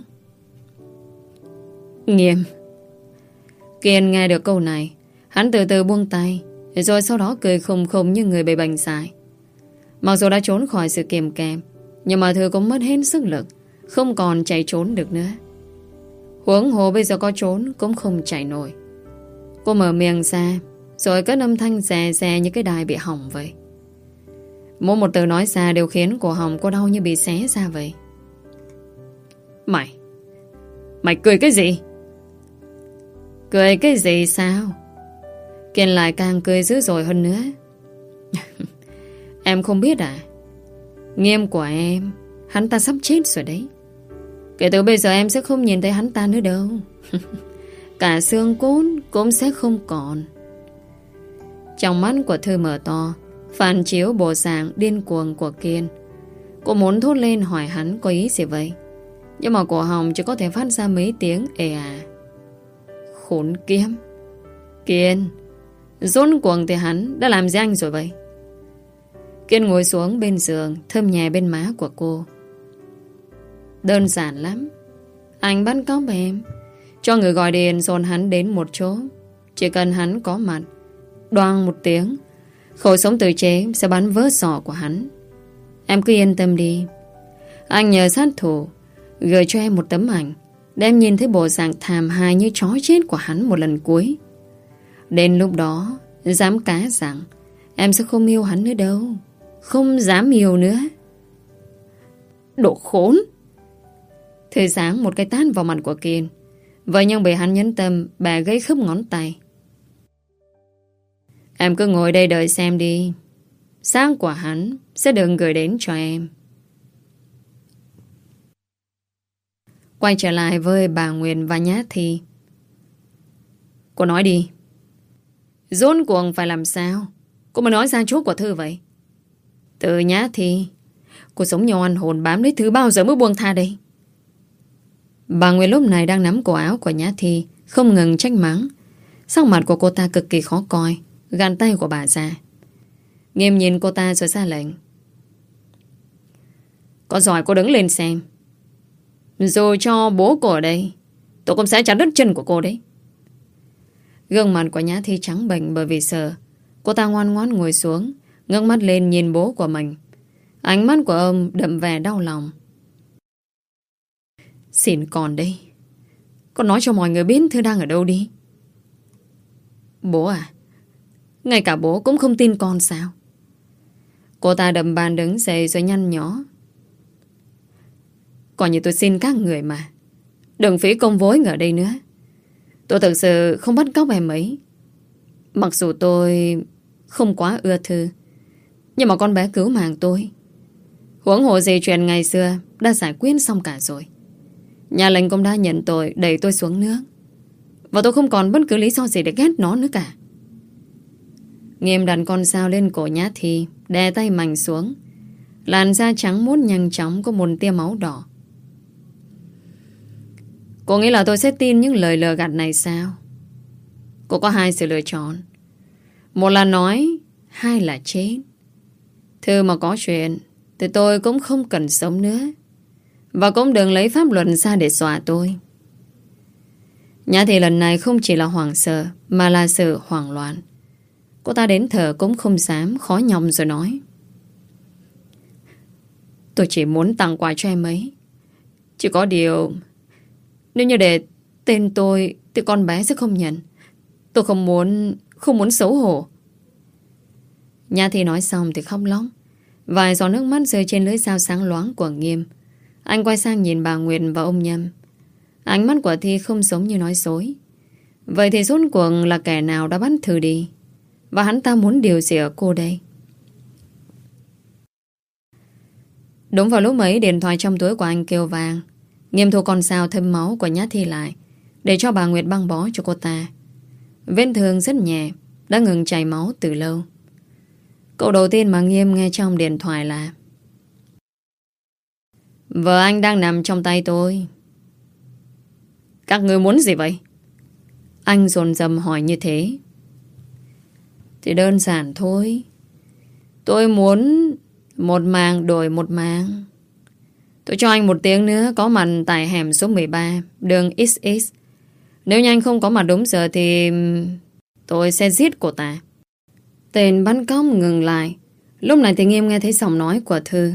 Nghiêm. Kiên nghe được câu này, hắn từ từ buông tay, rồi sau đó cười khùng khùng như người bị bệnh dại. Mặc dù đã trốn khỏi sự kiềm kèm, nhưng mà Thư cũng mất hết sức lực, không còn chạy trốn được nữa. Huống hồ bây giờ có trốn cũng không chạy nổi. Cô mở miệng ra, rồi cất âm thanh rè rè như cái đài bị hỏng vậy. Mỗi một từ nói ra đều khiến cổ họng cô đau như bị xé ra vậy. Mày Mày cười cái gì? Cười cái gì sao? Kiên lại càng cười dữ dội hơn nữa. Em không biết à? Nghiêm của em, hắn ta sắp chết rồi đấy. Kể từ bây giờ em sẽ không nhìn thấy hắn ta nữa đâu. Cả xương cốt cũng sẽ không còn. Trong mắt của Thư mở to, phản chiếu bộ dạng điên cuồng của Kiên. Cô muốn thốt lên hỏi hắn có ý gì vậy, nhưng mà cổ họng chỉ có thể phát ra mấy tiếng ê à. Khốn kiếp. Kiên, rốt cuộc thì hắn đã làm gì anh rồi vậy? Kiên ngồi xuống bên giường, thơm nhẹ bên má của cô. Đơn giản lắm. Anh bắt cóc em, cho người gọi điện dồn hắn đến một chỗ. Chỉ cần hắn có mặt, đoan một tiếng, khẩu súng tự chế sẽ bắn vỡ sọ của hắn. Em cứ yên tâm đi. Anh nhờ sát thủ gửi cho em một tấm ảnh để em nhìn thấy bộ dạng thảm hại như chó chết của hắn một lần cuối. Đến lúc đó dám cá rằng em sẽ không yêu hắn nữa đâu. Không dám yêu nữa. Đồ khốn. Thư giáng một cái tát vào mặt của Kiên. Vậy nhưng bị hắn nhấn tâm, bà gãy khớp ngón tay. Em cứ ngồi đây đợi xem đi. Sáng của hắn sẽ được gửi đến cho em. Quay trở lại với bà Nguyên và Nhã Thi. Cô nói đi. Rốt cuộc phải làm sao cô mới nói ra chỗ của Thư vậy? Từ Nhã Thi, cô sống như oan hồn bám lấy Thư bao giờ mới buông tha đây? Bà Nguyên lúc này đang nắm cổ áo của Nhã Thi, không ngừng trách mắng. Sắc mặt của cô ta cực kỳ khó coi, gàn tay của bà ra. Nghiêm nhìn cô ta rồi ra lệnh. Có giỏi cô đứng lên xem. Rồi cho bố cô ở đây, tôi cũng sẽ chặt đứt chân của cô đấy. Gương mặt của Nhã Thi trắng bệch bởi vì sợ. Cô ta ngoan ngoãn ngồi xuống, ngước mắt lên nhìn bố của mình. Ánh mắt của ông đậm vẻ đau lòng. Xin con đây, con nói cho mọi người biết Thư đang ở đâu đi. Bố à? Ngay cả bố cũng không tin con sao? Cô ta đầm bàn đứng dậy rồi nhăn nhó. Coi như tôi xin các người mà, đừng phí công vối ở đây nữa. Tôi thực sự không bắt cóc em ấy. Mặc dù tôi không quá ưa Thư, nhưng mà con bé cứu mạng tôi. Huống hồ gì chuyện ngày xưa đã giải quyết xong cả rồi. Nhà lệnh cũng đã nhận tội, đẩy tôi xuống nước, và tôi không còn bất cứ lý do gì để ghét nó nữa cả. Nghiêm đặt con dao lên cổ Nhã Thi, đè tay mạnh xuống. Làn da trắng muốt nhanh chóng có một tia máu đỏ. Cô nghĩ là tôi sẽ tin những lời lừa gạt này sao? Cô có hai sự lựa chọn. Một là nói, hai là chết. Thư mà có chuyện thì tôi cũng không cần sống nữa, và cũng đừng lấy pháp luật ra để dọa tôi. Nhã Thị lần này không chỉ là hoảng sợ, mà là sự hoảng loạn. Cô ta đến thở cũng không dám, khó nhọc rồi nói. Tôi chỉ muốn tặng quà cho em ấy. Chỉ có điều, nếu như để tên tôi thì con bé sẽ không nhận. Tôi không muốn, không muốn xấu hổ. Nhã Thị nói xong thì khóc lóc. Vài giọt nước mắt rơi trên lưỡi dao sáng loáng của Nghiêm. Anh quay sang nhìn bà Nguyệt và ông Nhâm. Ánh mắt của Thi không giống như nói dối. Vậy thì rốt cuộc là kẻ nào đã bắt Thư đi, và hắn ta muốn điều gì ở cô đây? Đúng vào lúc ấy, điện thoại trong túi của anh kêu vang. Nghiêm thu con dao thấm máu của Nhã Thi lại, để cho bà Nguyệt băng bó cho cô ta. Vết thương rất nhẹ, đã ngừng chảy máu từ lâu. Câu đầu tiên mà Nghiêm nghe trong điện thoại là: vợ anh đang nằm trong tay tôi. Các người muốn gì vậy? Anh dồn dầm hỏi như thế. Thì đơn giản thôi. Tôi muốn một màng đổi một màng. Tôi cho anh một tiếng nữa có mặt tại hẻm số mười ba, đường ích ích. Nếu như anh không có mặt đúng giờ thì tôi sẽ giết cô ta. Tên bắn cóc ngừng lại. Lúc này thì Nghiêm nghe thấy giọng nói của Thư.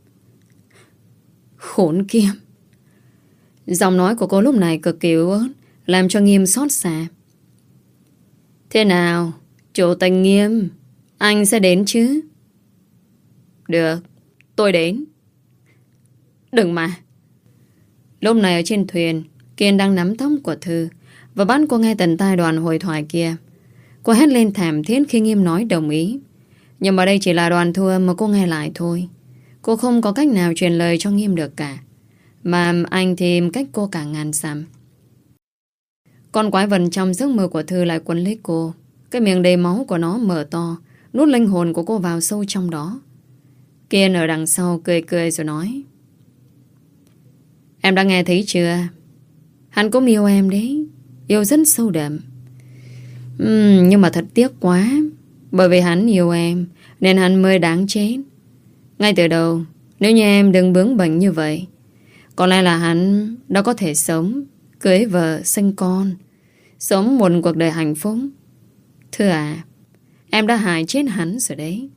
Khốn kiếp. Giọng nói của cô lúc này cực kỳ yếu ớt, làm cho Nghiêm xót xa. Thế nào, chủ tịch Nghiêm, anh sẽ đến chứ? Được, tôi đến. Đừng mà. Lúc này ở trên thuyền, Kiên đang nắm tóc của Thư và bắt cô nghe tận tai đoạn hội thoại kia. Cô hét lên thảm thiết khi Nghiêm nói đồng ý. Nhưng mà đây chỉ là đoạn thu âm mà cô nghe lại thôi. Cô không có cách nào truyền lời cho Nghiêm được cả, mà anh thì cách cô cả ngàn dặm. Con quái vật trong giấc mơ của Thư lại quấn lấy cô. Cái miệng đầy máu của nó mở to, nuốt linh hồn của cô vào sâu trong đó. Kiên ở đằng sau cười cười rồi nói: Em đã nghe thấy chưa? Hắn cũng yêu em đấy. Yêu rất sâu đậm. uhm, Nhưng mà thật tiếc quá. Bởi vì hắn yêu em nên hắn mới đáng chết. Ngay từ đầu, nếu như em đừng bướng bỉnh như vậy, có lẽ là hắn đã có thể sống, cưới vợ, sinh con, sống một cuộc đời hạnh phúc. Thưa à, em đã hại chết hắn rồi đấy.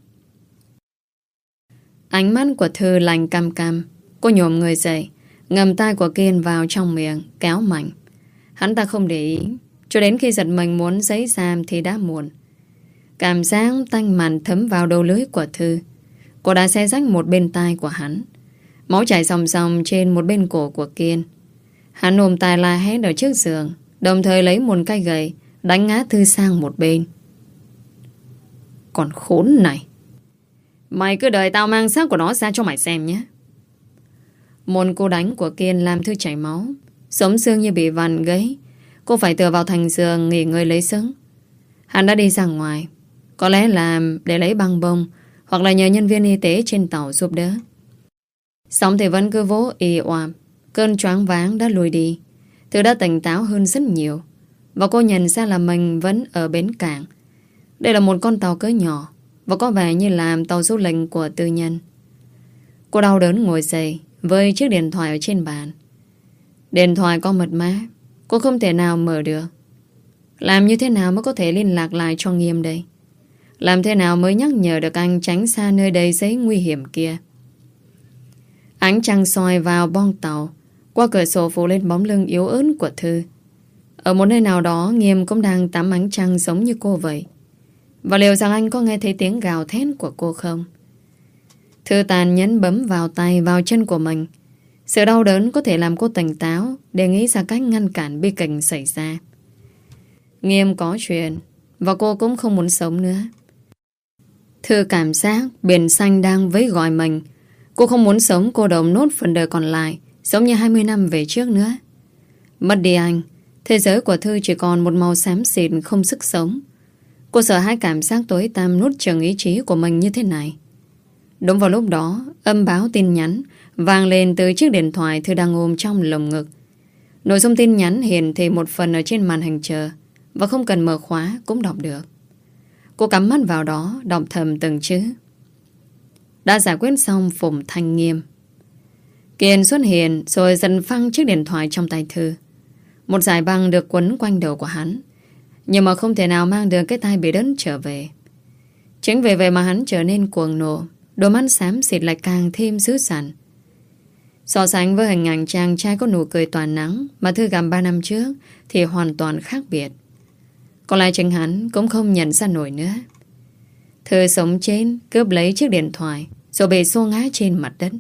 Ánh mắt của Thư lạnh căm căm. Cô nhổm người dậy, ngầm tay của Kiên vào trong miệng, kéo mạnh. Hắn ta không để ý, cho đến khi giật mình muốn giấy giam thì đã muộn. Cảm giác tanh mặn thấm vào đầu lưỡi của Thư. Cô đã xé rách một bên tai của hắn. Máu chảy sòng sòng trên một bên cổ của Kiên. Hắn ôm tay la hét ở trước giường, đồng thời lấy một cây gậy đánh ngã Thư sang một bên. Còn khốn này, mày cứ đợi tao mang xác của nó ra cho mày xem nhé. Một cú đánh của Kiên làm Thư chảy máu, sống xương như bị vặn gãy. Cô phải tựa vào thành giường nghỉ ngơi lấy sức. Hắn đã đi ra ngoài, có lẽ là để lấy băng bông, hoặc là nhờ nhân viên y tế trên tàu giúp đỡ. Xong thì vẫn cứ vỗ ì oạp. Cơn choáng váng đã lùi đi. Thư đã tỉnh táo hơn rất nhiều. Và cô nhận ra là mình vẫn ở bến cảng. Đây là một con tàu cỡ nhỏ, và có vẻ như là tàu du lịch của tư nhân. Cô đau đớn ngồi dậy với chiếc điện thoại ở trên bàn. Điện thoại có mật mã, cô không thể nào mở được. Làm như thế nào mới có thể liên lạc lại cho Nghiêm đây? Làm thế nào mới nhắc nhở được anh tránh xa nơi đầy giấy nguy hiểm kia? Ánh trăng soi vào boong tàu, qua cửa sổ phủ lên bóng lưng yếu ớt của Thư. Ở một nơi nào đó, Nghiêm cũng đang tắm ánh trăng giống như cô vậy. Và liệu rằng anh có nghe thấy tiếng gào thét của cô không? Thư tàn nhẫn bấm vào tay, vào chân của mình. Sự đau đớn có thể làm cô tỉnh táo để nghĩ ra cách ngăn cản bi kịch xảy ra. Nghiêm có chuyện, và cô cũng không muốn sống nữa. Thư cảm giác biển xanh đang vẫy gọi mình. Cô không muốn sống cô độc nốt phần đời còn lại, giống như hai mươi năm về trước nữa. Mất đi anh, thế giới của Thư chỉ còn một màu xám xịt không sức sống. Cô sợ hai cảm giác tối tăm nuốt chửng ý chí của mình như thế này. Đúng vào lúc đó, âm báo tin nhắn vang lên từ chiếc điện thoại Thư đang ôm trong lồng ngực. Nội dung tin nhắn hiển thị một phần ở trên màn hình chờ, và không cần mở khóa cũng đọc được. Cô cắm mắt vào đó, đọc thầm từng chữ. Đã giải quyết xong Phùng Thanh Nghiêm. Kiên xuất hiện rồi dần phăng chiếc điện thoại trong tay Thư. Một dải băng được quấn quanh đầu của hắn, nhưng mà không thể nào mang được cái tay bị đứt trở về. Chính vì vậy mà hắn trở nên cuồng nộ, đôi mắt xám xịt lại càng thêm dữ dằn. So sánh với hình ảnh chàng trai có nụ cười tỏa nắng mà Thư gặp ba năm trước thì hoàn toàn khác biệt. Còn lại chính hắn cũng không nhận ra nổi nữa. Thư sống trên cướp lấy chiếc điện thoại rồi bị xô ngã trên mặt đất.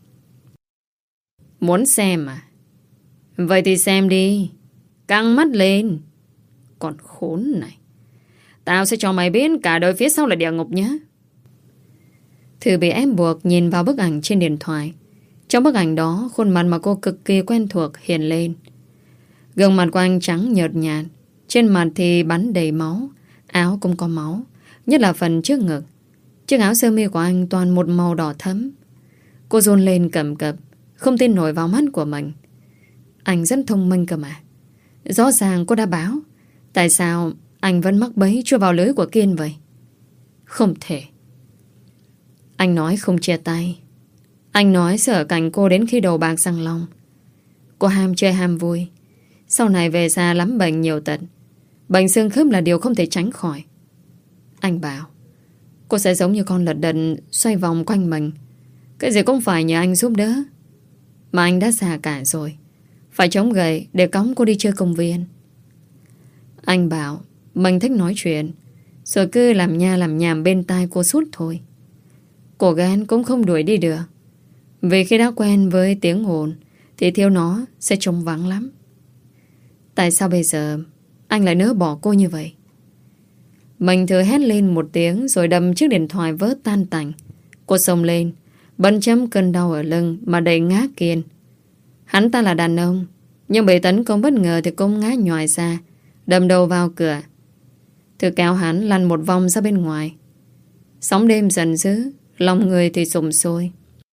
Muốn xem à? Vậy thì xem đi, căng mắt lên. Còn khốn này, tao sẽ cho mày biết cả đời phía sau là địa ngục nhé. Thư bị ép buộc nhìn vào bức ảnh trên điện thoại. Trong bức ảnh đó, khuôn mặt mà cô cực kỳ quen thuộc hiện lên. Gương mặt của anh trắng nhợt nhạt, trên mặt thì bắn đầy máu, áo cũng có máu, nhất là phần trước ngực. Chiếc áo sơ mi của anh toàn một màu đỏ thẫm. Cô run lên cầm cập, không tin nổi vào mắt của mình. Anh rất thông minh cơ mà. Rõ ràng cô đã báo. Tại sao anh vẫn mắc bẫy chui vào lưới của Kiên vậy? Không thể. Anh nói không chia tay. Anh nói sẽ ở cạnh cô đến khi đầu bạc răng long. Cô ham chơi ham vui, sau này về già lắm bệnh nhiều tật. Bệnh xương khớp là điều không thể tránh khỏi. Anh bảo cô sẽ giống như con lật đật xoay vòng quanh mình. Cái gì cũng phải nhờ anh giúp đỡ. Mà anh đã già cả rồi, phải chống gậy để cõng cô đi chơi công viên. Anh bảo mình thích nói chuyện, rồi cứ làm nha làm nhảm bên tai cô suốt thôi. Cô ghen cũng không đuổi đi được, vì khi đã quen với tiếng ồn thì thiếu nó sẽ trống vắng lắm. Tại sao bây giờ anh lại nỡ bỏ cô như vậy? Mình thử hét lên một tiếng rồi đâm chiếc điện thoại vỡ tan tành. Cô xông lên, bấn chấm cơn đau ở lưng mà đầy ngã Kiên. Hắn ta là đàn ông, nhưng bị tấn công bất ngờ thì cũng ngã nhòi ra, đâm đầu vào cửa. Thư kéo hắn lăn một vòng ra bên ngoài. Sóng đêm dần dữ, lòng người thì sùng sôi.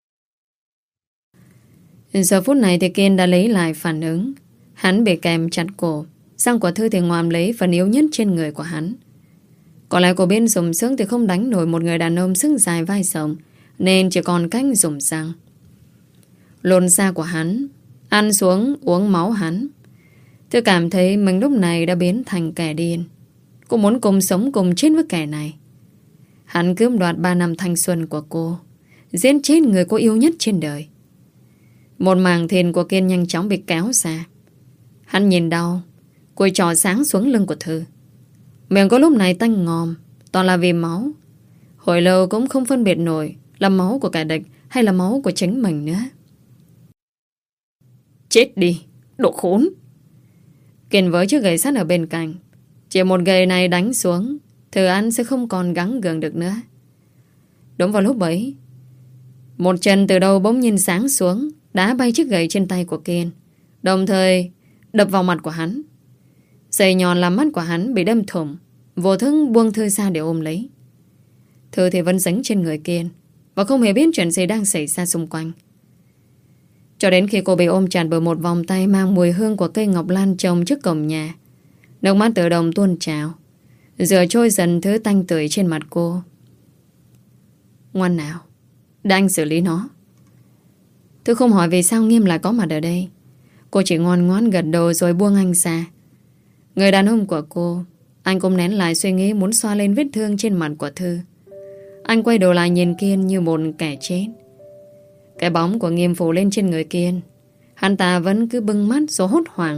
Giờ phút này thì Kiên đã lấy lại phản ứng. Hắn bị kèm chặt cổ. Răng của Thư thì ngoạm lấy phần yếu nhất trên người của hắn. Có lẽ cô biết dùng sức thì không đánh nổi một người đàn ông sức dài vai rộng, nên chỉ còn cách dùng răng. Lồn da của hắn, ăn xuống uống máu hắn. Thư cảm thấy mình lúc này đã biến thành kẻ điên. Cô muốn cùng sống cùng chết với kẻ này. Hắn cướp đoạt ba năm thanh xuân của cô, giết chết người cô yêu nhất trên đời. Một màng thìn của Kiên nhanh chóng bị kéo ra. Hắn nhìn đau, cùi trỏ sáng xuống lưng của Thư. Miệng có lúc này tanh ngòm, toàn là vì máu. Hồi lâu cũng không phân biệt nổi là máu của kẻ địch hay là máu của chính mình nữa. Chết đi, đồ khốn! Kiên với chiếc gậy sắt ở bên cạnh. Chỉ một gậy này đánh xuống, Thư An sẽ không còn gắng gượng được nữa. Đúng vào lúc ấy, một chân từ đâu bỗng nhiên sáng xuống, đá bay chiếc gậy trên tay của Kiên, đồng thời đập vào mặt của hắn. Dây nhọn làm mắt của hắn bị đâm thủng. Vô thức buông Thư ra để ôm lấy. Thư thì vẫn dính trên người Kiên và không hề biết chuyện gì đang xảy ra xung quanh. Cho đến khi cô bị ôm chặt bởi một vòng tay mang mùi hương của cây ngọc lan trồng trước cổng nhà. Nước mắt tự động tuôn trào, rửa trôi dần thứ tanh tưởi trên mặt cô. Ngoan nào, để anh xử lý nó. Thư không hỏi vì sao Nghiêm lại có mặt ở đây. Cô chỉ ngoan ngoãn gật đầu rồi buông anh ra. Người đàn ông của cô, anh cũng nén lại suy nghĩ muốn xoa lên vết thương trên mặt của Thư. Anh quay đầu lại nhìn Kiên như một kẻ chết. Cái bóng của Nghiêm phủ lên trên người Kiên. Hắn ta vẫn cứ bưng mắt rồi hốt hoảng.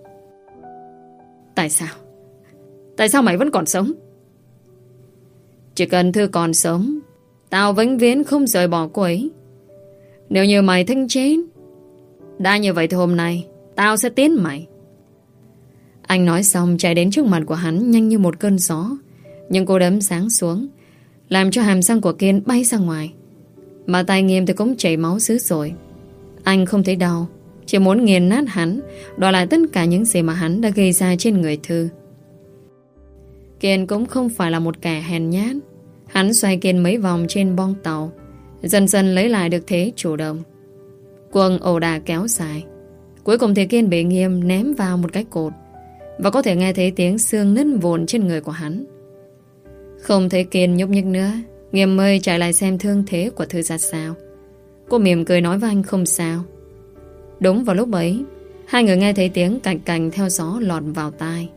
Tại sao? Tại sao mày vẫn còn sống? Chỉ cần Thư còn sống, tao vĩnh viễn không rời bỏ cô ấy. Nếu như mày thích chết, đã như vậy thì hôm nay tao sẽ tiến mày. Anh nói xong chạy đến trước mặt của hắn nhanh như một cơn gió. Nhưng cô đấm sáng xuống, làm cho hàm răng của Kiên bay ra ngoài. Mà tay Nghiêm thì cũng chảy máu dữ rồi. Anh không thấy đau, chỉ muốn nghiền nát hắn, đòi lại tất cả những gì mà hắn đã gây ra trên người Thư. Kiên cũng không phải là một kẻ hèn nhát. Hắn xoay Kiên mấy vòng trên bong tàu, dần dần lấy lại được thế chủ động. Cuộc ẩu đả kéo dài. Cuối cùng thì Kiên bị Nghiêm ném vào một cái cột, và có thể nghe thấy tiếng xương nứt vụn trên người của hắn. Không thấy Kiên nhúc nhích nữa, Nghiêm mới chạy lại xem thương thế của Thư ra sao. Cô mỉm cười nói với anh không sao. Đúng vào lúc ấy, hai người nghe thấy tiếng cạch cành theo gió lọt vào tai.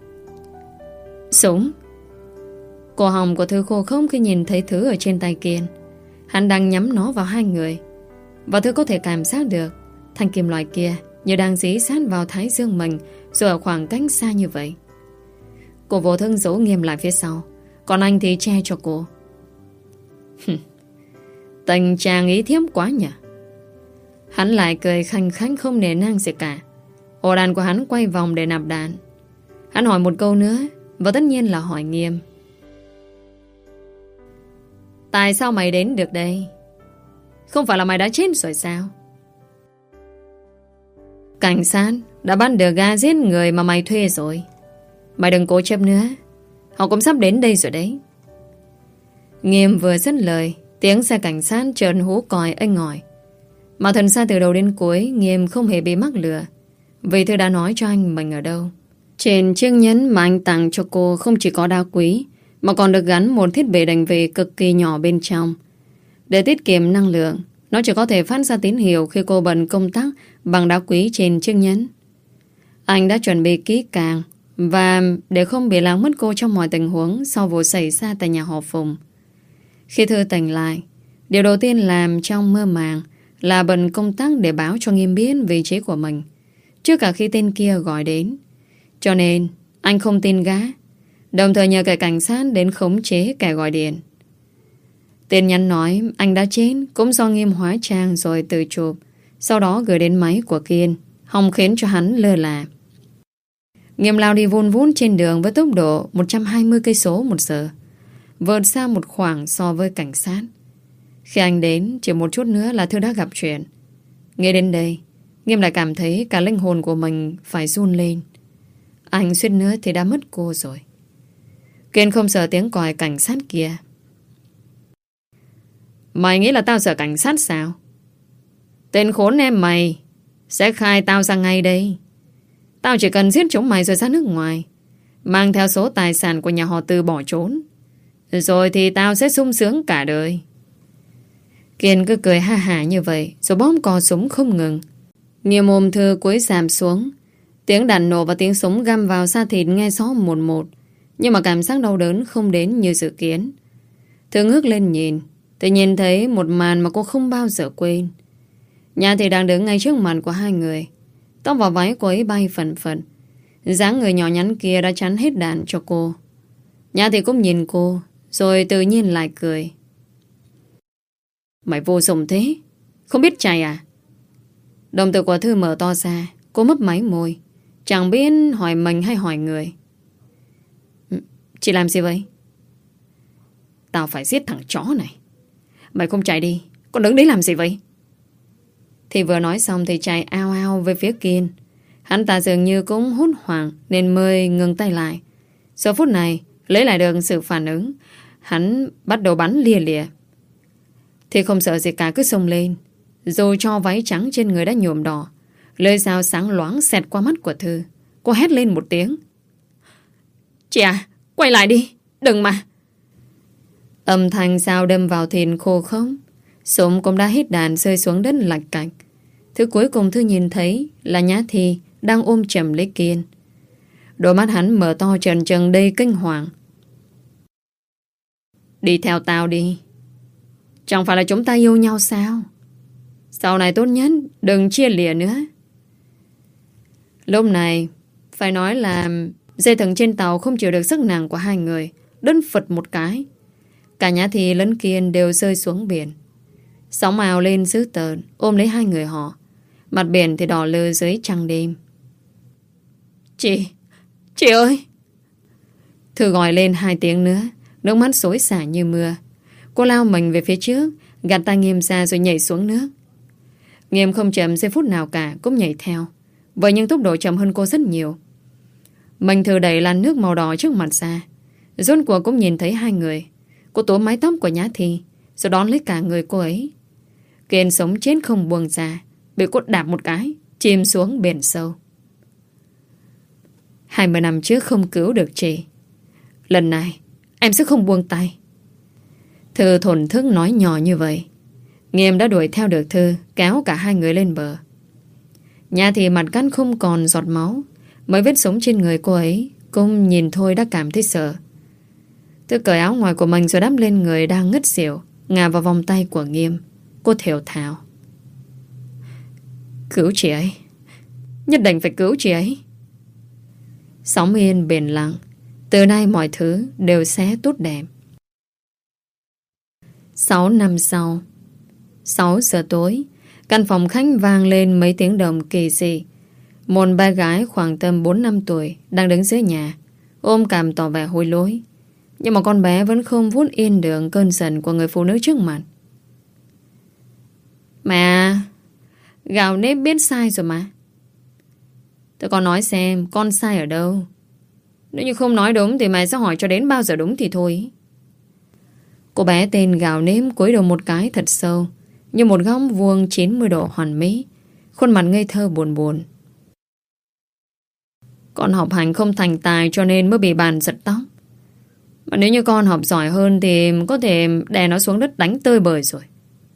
Súng! Cổ họng của Thư khô không khi nhìn thấy thứ ở trên tay Kiên. Hắn đang nhắm nó vào hai người, và Thư có thể cảm giác được thanh kim loại kia như đang dí sát vào thái dương mình, rồi ở khoảng cách xa như vậy. Cô vô thức giấu Nghiêm lại phía sau, còn anh thì che cho cô. Tình chàng ý thiếp quá nhỉ. Hắn lại cười khanh khách không nề nang gì cả. Ổ đàn của hắn quay vòng để nạp đạn. Hắn hỏi một câu nữa, và tất nhiên là hỏi Nghiêm. Tại sao mày đến được đây? Không phải là mày đã chết rồi sao? Cảnh sát đã bắt được gã giết người mà mày thuê rồi. Mày đừng cố chấp nữa, họ cũng sắp đến đây rồi đấy. Nghiêm vừa dứt lời, tiếng xe cảnh sát chợt hú còi ênh ỏi. Mà thần xa từ đầu đến cuối, Nghiêm không hề bị mắc lừa, vì Thư đã nói cho anh mình ở đâu. Trên chiếc nhẫn mà anh tặng cho cô không chỉ có đá quý, mà còn được gắn một thiết bị định vị cực kỳ nhỏ bên trong. Để tiết kiệm năng lượng, nó chỉ có thể phát ra tín hiệu khi cô bật công tắc bằng đá quý trên chiếc nhẫn. Anh đã chuẩn bị kỹ càng, và để không bị lãng mất cô trong mọi tình huống sau vụ xảy ra tại nhà họ Phùng. Khi Thư tỉnh lại, điều đầu tiên làm trong mơ màng là bật công tắc để báo cho Nghiêm biết vị trí của mình, trước cả khi tên kia gọi đến. Cho nên anh không tin gã, đồng thời nhờ kẻ cảnh sát đến khống chế kẻ gọi điện. Tin nhắn nói anh đã chết cũng do Nghiêm hóa trang rồi tự chụp, sau đó gửi đến máy của Kiên, hòng khiến cho hắn lơ là. Nghiêm lao đi vun vút trên đường với tốc độ một trăm hai mươi cây số một giờ, vượt xa một khoảng so với cảnh sát. Khi anh đến, chỉ một chút nữa là Thư đã gặp chuyện. Nghe đến đây, Nghiêm lại cảm thấy cả linh hồn của mình phải run lên. Anh suýt nữa thì đã mất cô rồi. Kiên không sợ tiếng còi cảnh sát kia. Mày nghĩ là tao sợ cảnh sát sao? Tên khốn em mày sẽ khai tao ra ngay đây. Tao chỉ cần giết chúng mày rồi ra nước ngoài, mang theo số tài sản của nhà họ Tư bỏ trốn, rồi thì tao sẽ sung sướng cả đời. Kiên cứ cười ha hả như vậy, rồi bóp cò súng không ngừng. Nghiêm ôm Thư cúi giảm xuống. Tiếng đạn nổ và tiếng súng găm vào da thịt nghe rõ một một. Nhưng mà cảm giác đau đớn không đến như dự kiến. Thư ngước lên nhìn, thì nhìn thấy một màn mà cô không bao giờ quên. Nhà thì đang đứng ngay trước mặt của hai người. Tóc và váy cô ấy bay phần phần. Dáng người nhỏ nhắn kia đã chắn hết đạn cho cô. Nhà thì cũng nhìn cô, rồi tự nhiên lại cười. Mày vô dụng thế, không biết chạy à? Đồng tử của Thư mở to ra. Cô mấp máy môi, chẳng biết hỏi mình hay hỏi người. Chị làm gì vậy? Tao phải giết thằng chó này. Mày không chạy đi, còn đứng đấy làm gì vậy? Thì vừa nói xong thì chạy ao ao về phía Kiên. Hắn ta dường như cũng hốt hoảng nên mới ngừng tay lại. Sau phút này lấy lại được sự phản ứng, hắn bắt đầu bắn lia lịa. Thì không sợ gì cả cứ xông lên, rồi cho váy trắng trên người đã nhuộm đỏ. Lưỡi dao sáng loáng xẹt qua mắt của Thư. Cô hét lên một tiếng. Chị à, quay lại đi, đừng mà. Âm thanh dao đâm vào thịt khô không. Súng cũng đã hết đạn rơi xuống đất lạch cạch. Thứ cuối cùng Thư nhìn thấy là Nhã Thi đang ôm chầm lấy Kiên. Đôi mắt hắn mở to trần trần đầy kinh hoàng. Đi theo tao đi. Chẳng phải là chúng ta yêu nhau sao? Sau này tốt nhất đừng chia lìa nữa. Lúc này phải nói là dây thừng trên tàu không chịu được sức nặng của hai người, đứt phật một cái. Cả Nhã Thi lẫn Kiên đều rơi xuống biển. Sóng ào lên dữ tợn ôm lấy hai người họ. Mặt biển thì đỏ lừ dưới trăng đêm. Chị, chị ơi! Thư gọi lên hai tiếng nữa, nước mắt xối xả như mưa. Cô lao mình về phía trước, gạt tay Nghiêm ra rồi nhảy xuống nước. Nghiêm không chậm giây phút nào cả, cũng nhảy theo. Vậy nhưng tốc độ chậm hơn cô rất nhiều. Mình Thư đẩy làn nước màu đỏ trước mặt ra. Rốt cuộc cũng nhìn thấy hai người. Cô tố mái tóc của Nhã Thi, rồi đón lấy cả người cô ấy. Kiên sống chết không buông ra, bị cô đạp một cái, chìm xuống biển sâu. Hai mươi năm trước không cứu được chị, lần này em sẽ không buông tay. Thư thổn thức nói nhỏ như vậy. Nghiêm đã đuổi theo được Thư, kéo cả hai người lên bờ. Nhã Thi mặt cắt không còn giọt máu. Mấy vết súng trên người cô ấy cũng nhìn thôi đã cảm thấy sợ. Thư cởi áo ngoài của mình rồi đắp lên người đang ngất xỉu, ngả vào vòng tay của Nghiêm. Cô thều thào. Cứu chị ấy, nhất định phải cứu chị ấy. Sóng yên biển lặng. Từ nay mọi thứ đều sẽ tốt đẹp. Sáu năm sau, sáu giờ tối, căn phòng khách vang lên mấy tiếng động kỳ dị. Một bé gái khoảng tầm bốn năm tuổi đang đứng dưới nhà, ôm cằm tỏ vẻ hối lỗi. Nhưng mà con bé vẫn không vút yên được cơn giận của người phụ nữ trước mặt. Mẹ, gạo nếp biết sai rồi mà. Tôi còn nói xem con sai ở đâu. Nếu như không nói đúng thì mẹ sẽ hỏi cho đến bao giờ đúng thì thôi. Cô bé tên Gạo Nếp cúi đầu một cái thật sâu, như một góc vuông chín mươi độ hoàn mỹ, khuôn mặt ngây thơ buồn buồn. Con học hành không thành tài cho nên mới bị bàn giật tóc. Mà nếu như con học giỏi hơn thì có thể đè nó xuống đất đánh tơi bời rồi.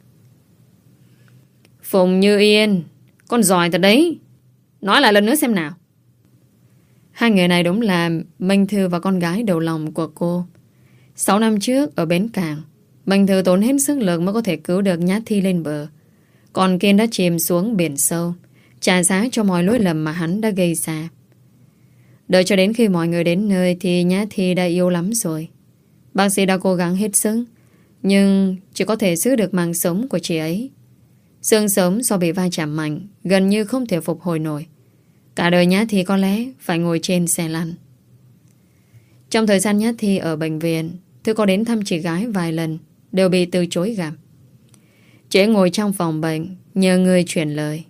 Phùng Như Yên, con giỏi thật đấy. Nói lại lần nữa xem nào. Hai người này đúng là Minh Thư và con gái đầu lòng của cô. Sáu năm trước ở bến cảng, Minh Thư tốn hết sức lực mới có thể cứu được Nhã Thi lên bờ. Còn Kiên đã chìm xuống biển sâu, trả giá cho mọi lỗi lầm mà hắn đã gây ra. Đợi cho đến khi mọi người đến nơi thì Nhã Thi đã yếu lắm rồi. Bác sĩ đã cố gắng hết sức, nhưng chỉ có thể giữ được mạng sống của chị ấy. Xương sống do bị va chạm mạnh, gần như không thể phục hồi nổi. Cả đời Nhã Thi có lẽ phải ngồi trên xe lăn. Trong thời gian Nhã Thi ở bệnh viện, Thư có đến thăm chị gái vài lần, đều bị từ chối gặp. Chị ngồi trong phòng bệnh, nhờ người truyền lời.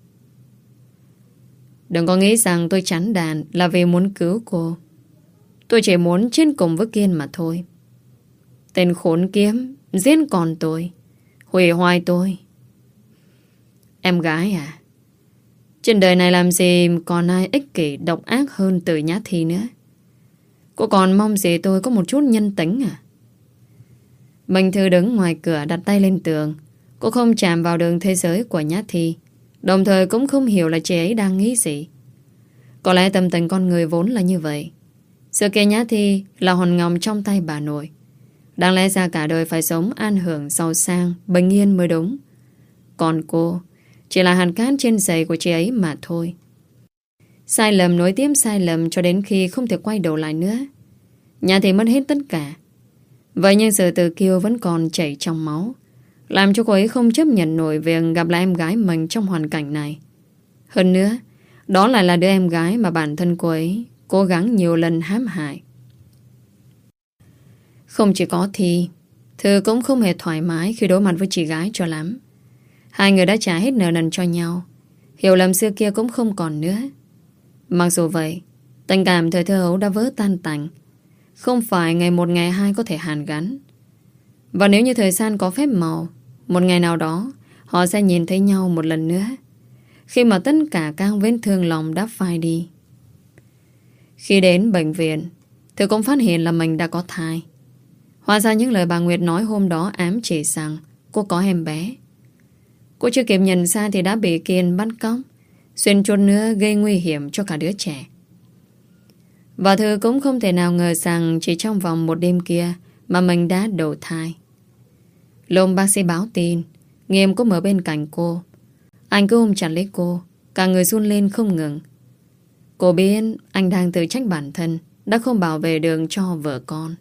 Đừng có nghĩ rằng tôi chán đàn là vì muốn cứu cô. Tôi chỉ muốn chết cùng với Kiên mà thôi. Tên khốn kiếm giết con tôi, hủy hoại tôi. Em gái à, trên đời này làm gì còn ai ích kỷ độc ác hơn Từ Nhã Thi nữa. Cô còn mong gì tôi có một chút nhân tính à? Minh Thư đứng ngoài cửa đặt tay lên tường. Cô không chạm vào đường thế giới của Nhã Thi, đồng thời cũng không hiểu là chị ấy đang nghĩ gì. Có lẽ tâm tình con người vốn là như vậy. Sự kia Nhã Thi là hòn ngọc trong tay bà nội. Đáng lẽ ra cả đời phải sống an hưởng, giàu sang, bình yên mới đúng. Còn cô chỉ là hạt cát trên giày của chị ấy mà thôi. Sai lầm nối tiếp sai lầm cho đến khi không thể quay đầu lại nữa. Nhã Thi mất hết tất cả. Vậy nhưng sự tự kiêu vẫn còn chảy trong máu, làm cho cô ấy không chấp nhận nổi việc gặp lại em gái mình trong hoàn cảnh này. Hơn nữa, đó lại là đứa em gái mà bản thân cô ấy cố gắng nhiều lần hãm hại. Không chỉ có Thi, Thư cũng không hề thoải mái khi đối mặt với chị gái cho lắm. Hai người đã trả hết nợ nần cho nhau. Hiểu lầm xưa kia cũng không còn nữa. Mặc dù vậy, tình cảm thời thơ ấu đã vỡ tan tành. Không phải ngày một ngày hai có thể hàn gắn. Và nếu như thời gian có phép màu, một ngày nào đó họ sẽ nhìn thấy nhau một lần nữa, khi mà tất cả các vết thương lòng đã phai đi. Khi đến bệnh viện, Thư cũng phát hiện là mình đã có thai. Hóa ra những lời bà Nguyệt nói hôm đó ám chỉ rằng cô có em bé. Cô chưa kịp nhận ra thì đã bị Kiên bắt cóc, xuyên chốt nữa gây nguy hiểm cho cả đứa trẻ. Và Thư cũng không thể nào ngờ rằng chỉ trong vòng một đêm kia mà mình đã đổ thai. Lúc bác sĩ báo tin, Nghiêm cũng ở bên cạnh cô. Anh cứ ôm chặt lấy cô, cả người run lên không ngừng. Cô biết anh đang tự trách bản thân đã không bảo vệ được cho vợ con.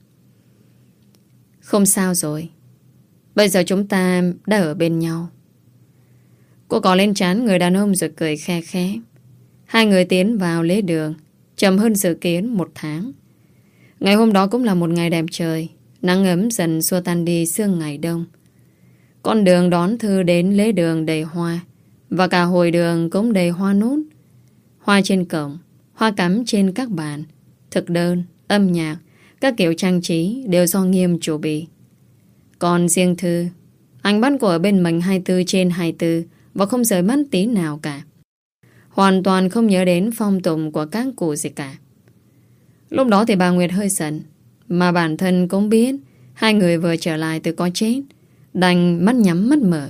Không sao rồi, bây giờ chúng ta đã ở bên nhau. Cô có lên trán người đàn ông rồi cười khe khẽ. Hai người tiến vào lễ đường, chậm hơn dự kiến một tháng. Ngày hôm đó cũng là một ngày đẹp trời. Nắng ấm dần xua tan đi sương ngày đông. Con đường đón Thư đến lễ đường đầy hoa, và cả hồi đường cũng đầy hoa nốt. Hoa trên cổng, hoa cắm trên các bàn, thực đơn, âm nhạc, các kiểu trang trí đều do Nghiêm chủ bị. Còn riêng Thư, anh bắt cô ở bên mình hai mươi tư trên hai mươi tư và không rời mắt tí nào cả. Hoàn toàn không nhớ đến phong tục của các cụ gì cả. Lúc đó thì bà Nguyệt hơi giận, mà bản thân cũng biết hai người vừa trở lại từ có chết, đành mắt nhắm mắt mở.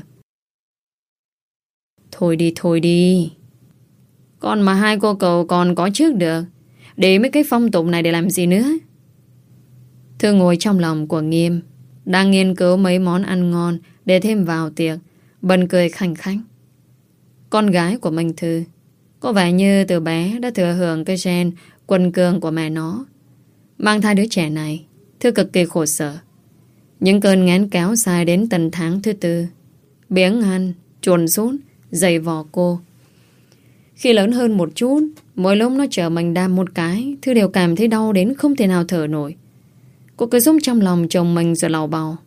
Thôi đi, thôi đi. Còn mà hai cô cậu còn có trước được, để mấy cái phong tục này để làm gì nữa? Thư ngồi trong lòng của Nghiêm, đang nghiên cứu mấy món ăn ngon để thêm vào tiệc, bật cười khanh khách. Con gái của Minh Thư có vẻ như từ bé đã thừa hưởng cái gen quần cường của mẹ nó. Mang thai đứa trẻ này, Thư cực kỳ khổ sở. Những cơn ngán kéo dài đến tận tháng thứ tư, biếng ăn, chuồn sút, dày vò cô. Khi lớn hơn một chút, mỗi lúc nó chở mình đam một cái, Thư đều cảm thấy đau đến không thể nào thở nổi. Cô cứ rút trong lòng chồng mình rồi lầu bầu.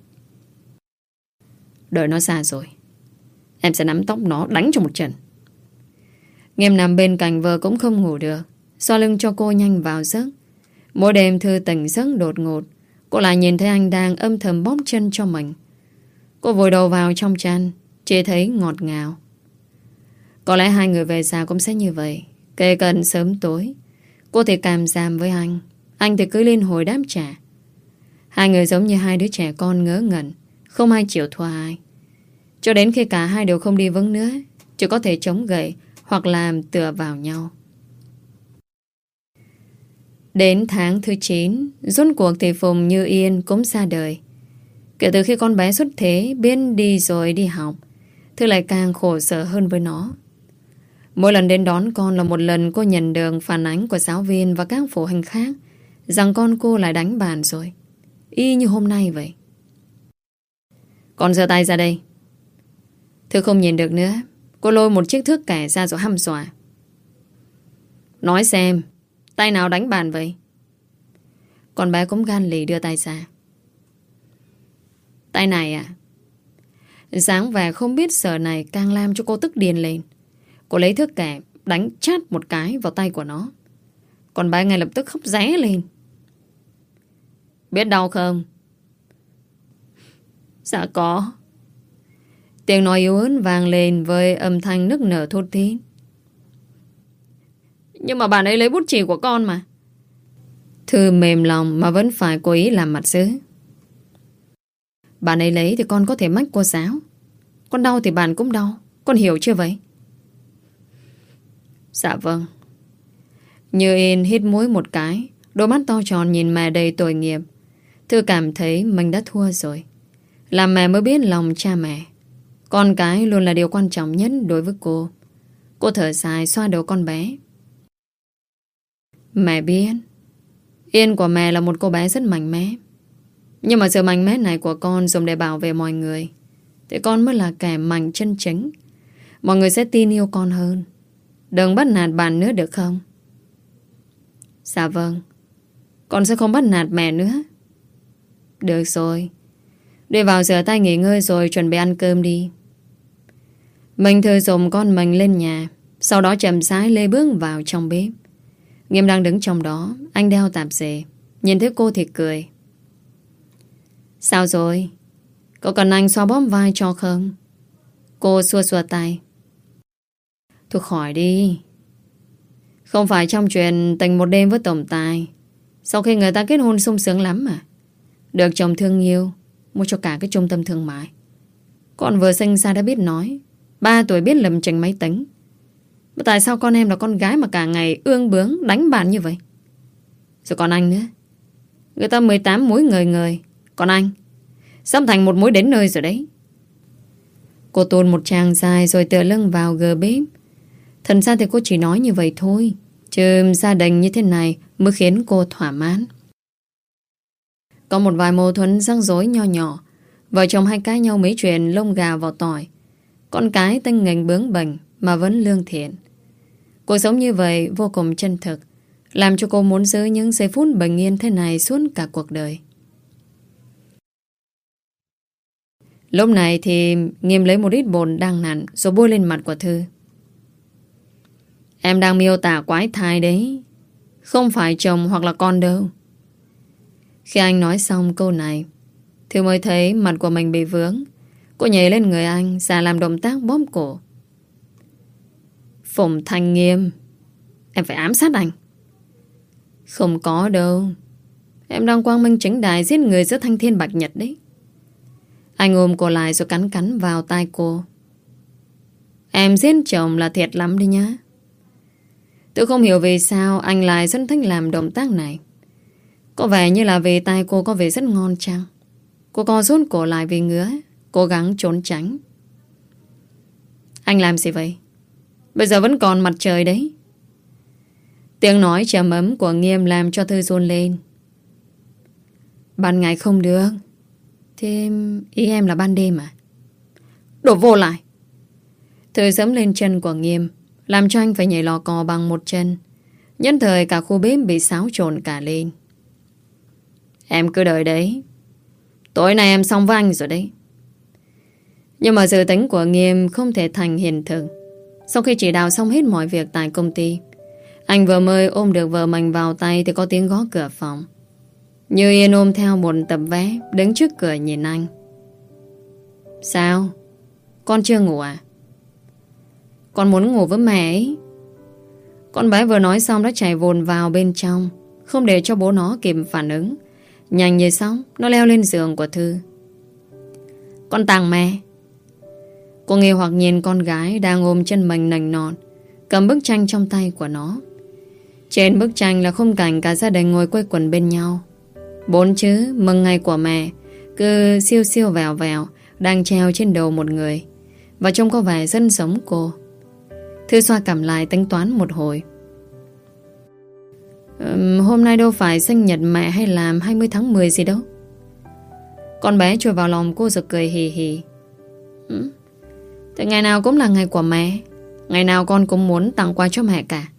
Đợi nó xa rồi, em sẽ nắm tóc nó đánh cho một trận. Nghiêm nằm bên cạnh vợ cũng không ngủ được, xoa lưng cho cô nhanh vào giấc. Mỗi đêm Thư tỉnh giấc đột ngột, cô lại nhìn thấy anh đang âm thầm bóp chân cho mình. Cô vùi đầu vào trong chăn, chỉ thấy ngọt ngào. Có lẽ hai người về già cũng sẽ như vậy. Kể cận sớm tối, cô thì cảm giảm với anh, anh thì cứ liên hồi đáp trả. Hai người giống như hai đứa trẻ con ngớ ngẩn, không ai chịu thua ai. Cho đến khi cả hai đều không đi vững nữa, chỉ có thể chống gậy hoặc làm tựa vào nhau. Đến tháng thứ chín, rốt cuộc thì Phùng Như Yên cũng ra đời. Kể từ khi con bé xuất thế, biết đi rồi đi học, Thư lại càng khổ sở hơn với nó. Mỗi lần đến đón con là một lần cô nhận được phản ánh của giáo viên và các phụ huynh khác rằng con cô lại đánh bàn rồi. Y như hôm nay vậy. Con giơ tay ra đây. Thư không nhìn được nữa. Cô lôi một chiếc thước kẻ ra rồi hăm dọa. Nói xem, tay nào đánh bàn vậy? Con bé cũng gan lì đưa tay ra. Tay này à? Dáng vẻ không biết sợ này càng làm cho cô tức điên lên. Cô lấy thước kẻ đánh chát một cái vào tay của nó. Con bé ngay lập tức khóc ré lên, Biết đau không? Dạ có. Tiếng nói yếu ớt vang lên với âm thanh nức nở thốt thít. Nhưng mà bạn ấy lấy bút chì của con mà. Thư mềm lòng mà vẫn phải cố ý làm mặt dữ. Bạn ấy lấy thì con có thể mách cô giáo. Con đau thì bạn cũng đau. Con hiểu chưa vậy? Dạ vâng. Như yên hít mũi một cái, đôi mắt to tròn nhìn mẹ đầy tội nghiệp. Thư cảm thấy mình đã thua rồi. Làm mẹ mới biết lòng cha mẹ. Con cái luôn là điều quan trọng nhất đối với cô. Cô thở dài xoa đầu con bé. Mẹ biết Yên của mẹ là một cô bé rất mạnh mẽ. Nhưng mà sự mạnh mẽ này của con dùng để bảo vệ mọi người thì con mới là kẻ mạnh chân chính. Mọi người sẽ tin yêu con hơn. Đừng bắt nạt bạn nữa được không? Dạ vâng. Con sẽ không bắt nạt mẹ nữa. Được rồi. Đi vào rửa tay nghỉ ngơi rồi chuẩn bị ăn cơm đi. Mình Thư dùng con mình lên nhà. Sau đó chậm rãi lê bước vào trong bếp. Nghiêm đang đứng trong đó. Anh đeo tạp dề. Nhìn thấy cô thì cười. Sao rồi? Cậu cần anh xoa bóp vai cho không? Cô xua xua tay. Thôi khỏi đi. Không phải trong chuyện tình một đêm với tổng tài. Sau khi người ta kết hôn sung sướng lắm mà. Được chồng thương yêu, mua cho cả cái trung tâm thương mại. Con vừa sinh ra đã biết nói, ba tuổi biết lập trình máy tính. Mà tại sao con em là con gái mà cả ngày ương bướng đánh bạn như vậy? Rồi còn anh nữa. Người ta mười tám múi người người. Còn anh sắp thành một múi đến nơi rồi đấy. Cô tuôn một tràng dài rồi tựa lưng vào gờ bếp. Thật ra thì cô chỉ nói như vậy thôi, chứ gia đình như thế này mới khiến cô thỏa mãn. Có một vài mâu thuẫn rắc rối nho nhỏ. Vợ chồng hay cãi nhau mấy chuyện lông gà vào tỏi. Con cái tênh nghênh bướng bỉnh mà vẫn lương thiện. Cuộc sống như vậy vô cùng chân thực, làm cho cô muốn giữ những giây phút bình yên thế này suốt cả cuộc đời. Lúc này thì Nghiêm lấy một ít bột đang nặn rồi bôi lên mặt của Thư. Em đang miêu tả quái thai đấy, không phải chồng hoặc là con đâu. Khi anh nói xong câu này, Thư mới thấy mặt của mình bị vướng. Cô nhảy lên người anh, ra làm động tác bóp cổ. Phùng Thanh Nghiêm, em phải ám sát anh. Không có đâu. Em đang quang minh chính đại giết người giữa thanh thiên bạch nhật đấy. Anh ôm cô lại rồi cắn cắn vào tai cô. Em giết chồng là thiệt lắm đi nhá. Tôi không hiểu vì sao anh lại rất thích làm động tác này. Có vẻ như là vì tai cô có vẻ rất ngon chăng. Cô co rút cổ lại vì ngứa, cố gắng trốn tránh. Anh làm gì vậy? Bây giờ vẫn còn mặt trời đấy. Tiếng nói trầm ấm của Nghiêm làm cho Thư run lên. Ban ngày không được. Thế ý em là ban đêm à? Đổ vô lại. Thư giẫm lên chân của Nghiêm, làm cho anh phải nhảy lò cò bằng một chân. Nhân thời cả khu bếp bị xáo trộn cả lên. Em cứ đợi đấy. Tối nay em xong với anh rồi đấy. Nhưng mà dự tính của Nghiêm không thể thành hiện thực. Sau khi chỉ đạo xong hết mọi việc tại công ty, anh vừa mới ôm được vợ mình vào tay thì có tiếng gõ cửa phòng. Như Yên ôm theo một tập vé, đứng trước cửa nhìn anh. Sao? Con chưa ngủ à? Con muốn ngủ với mẹ ấy. Con bé vừa nói xong đã chạy vồn vào bên trong, không để cho bố nó kịp phản ứng. Nhanh như sóng, nó leo lên giường của Thư. Con tặng mẹ. Cô nghi hoặc nhìn con gái đang ôm chân mình nành nọt, cầm bức tranh trong tay của nó. Trên bức tranh là khung cảnh cả gia đình ngồi quây quần bên nhau. Bốn chữ mừng ngày của mẹ cứ siêu siêu vèo vèo đang treo trên đầu một người, và trông có vẻ rất giống cô. Thư xoa cằm lại tính toán một hồi. um, Hôm nay đâu phải sinh nhật mẹ hay làm hai mươi tháng mười gì đâu. Con bé chui vào lòng cô rồi cười hì hì. ừ, Thì ngày nào cũng là ngày của mẹ. Ngày nào con cũng muốn tặng quà cho mẹ cả.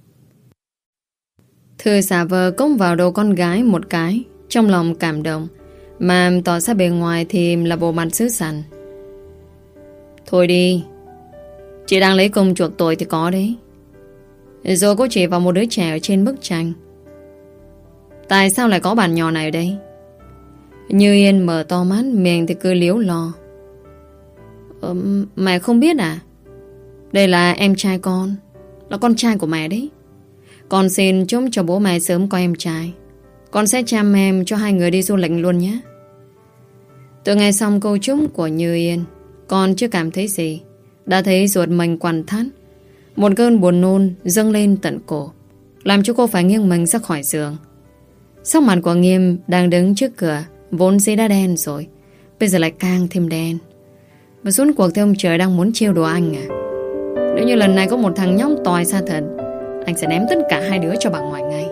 Thư giả vờ cốc vào đầu con gái một cái, trong lòng cảm động, mà tỏ ra bề ngoài thì là bộ mặt dữ dằn. Thôi đi, chị đang lấy công chuộc tội thì có đấy. Rồi cô chỉ vào một đứa trẻ ở trên bức tranh. Tại sao lại có bạn nhỏ này ở đây? Như Yên mở to mắt, miệng thì cứ liếu lo. Ờ, mẹ không biết à? Đây là em trai con, là con trai của mẹ đấy. Con xin chúc cho bố mẹ sớm có em trai. Con sẽ chăm em cho hai người đi du lịch luôn nhé. Từ ngày xong câu chúc của Như Yên, con chưa cảm thấy gì, đã thấy ruột mình quằn thắt. Một cơn buồn nôn dâng lên tận cổ, làm cho cô phải nghiêng mình ra khỏi giường. Sắc mặt của Nghiêm đang đứng trước cửa vốn dĩ đã đen rồi, bây giờ lại càng thêm đen. Và suốt cuộc thì ông trời đang muốn trêu đùa anh à? Nếu như lần này có một thằng nhóc tòi ra thật, anh sẽ ném tất cả hai đứa cho bà ngoại ngay.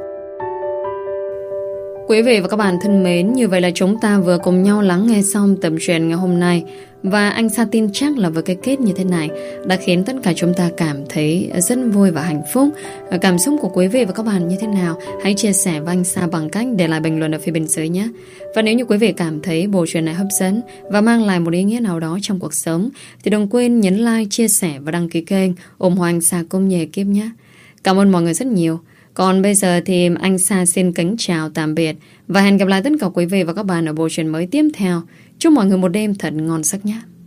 Quý vị và các bạn thân mến, như vậy là chúng ta vừa cùng nhau lắng nghe xong tập truyện ngày hôm nay. Và anh Sa tin chắc là với cái kết như thế này đã khiến tất cả chúng ta cảm thấy rất vui và hạnh phúc. Cảm xúc của quý vị và các bạn như thế nào? Hãy chia sẻ với anh Sa bằng cách để lại bình luận ở phía bên dưới nhé. Và nếu như quý vị cảm thấy bộ truyện này hấp dẫn và mang lại một ý nghĩa nào đó trong cuộc sống, thì đừng quên nhấn like, chia sẻ và đăng ký kênh ủng hộ anh Sa cùng nghề kiếp nhé. Cảm ơn mọi người rất nhiều. Còn bây giờ thì anh Sa xin kính chào tạm biệt và hẹn gặp lại tất cả quý vị và các bạn ở bộ truyện mới tiếp theo. Chúc mọi người một đêm thật ngon giấc nhé.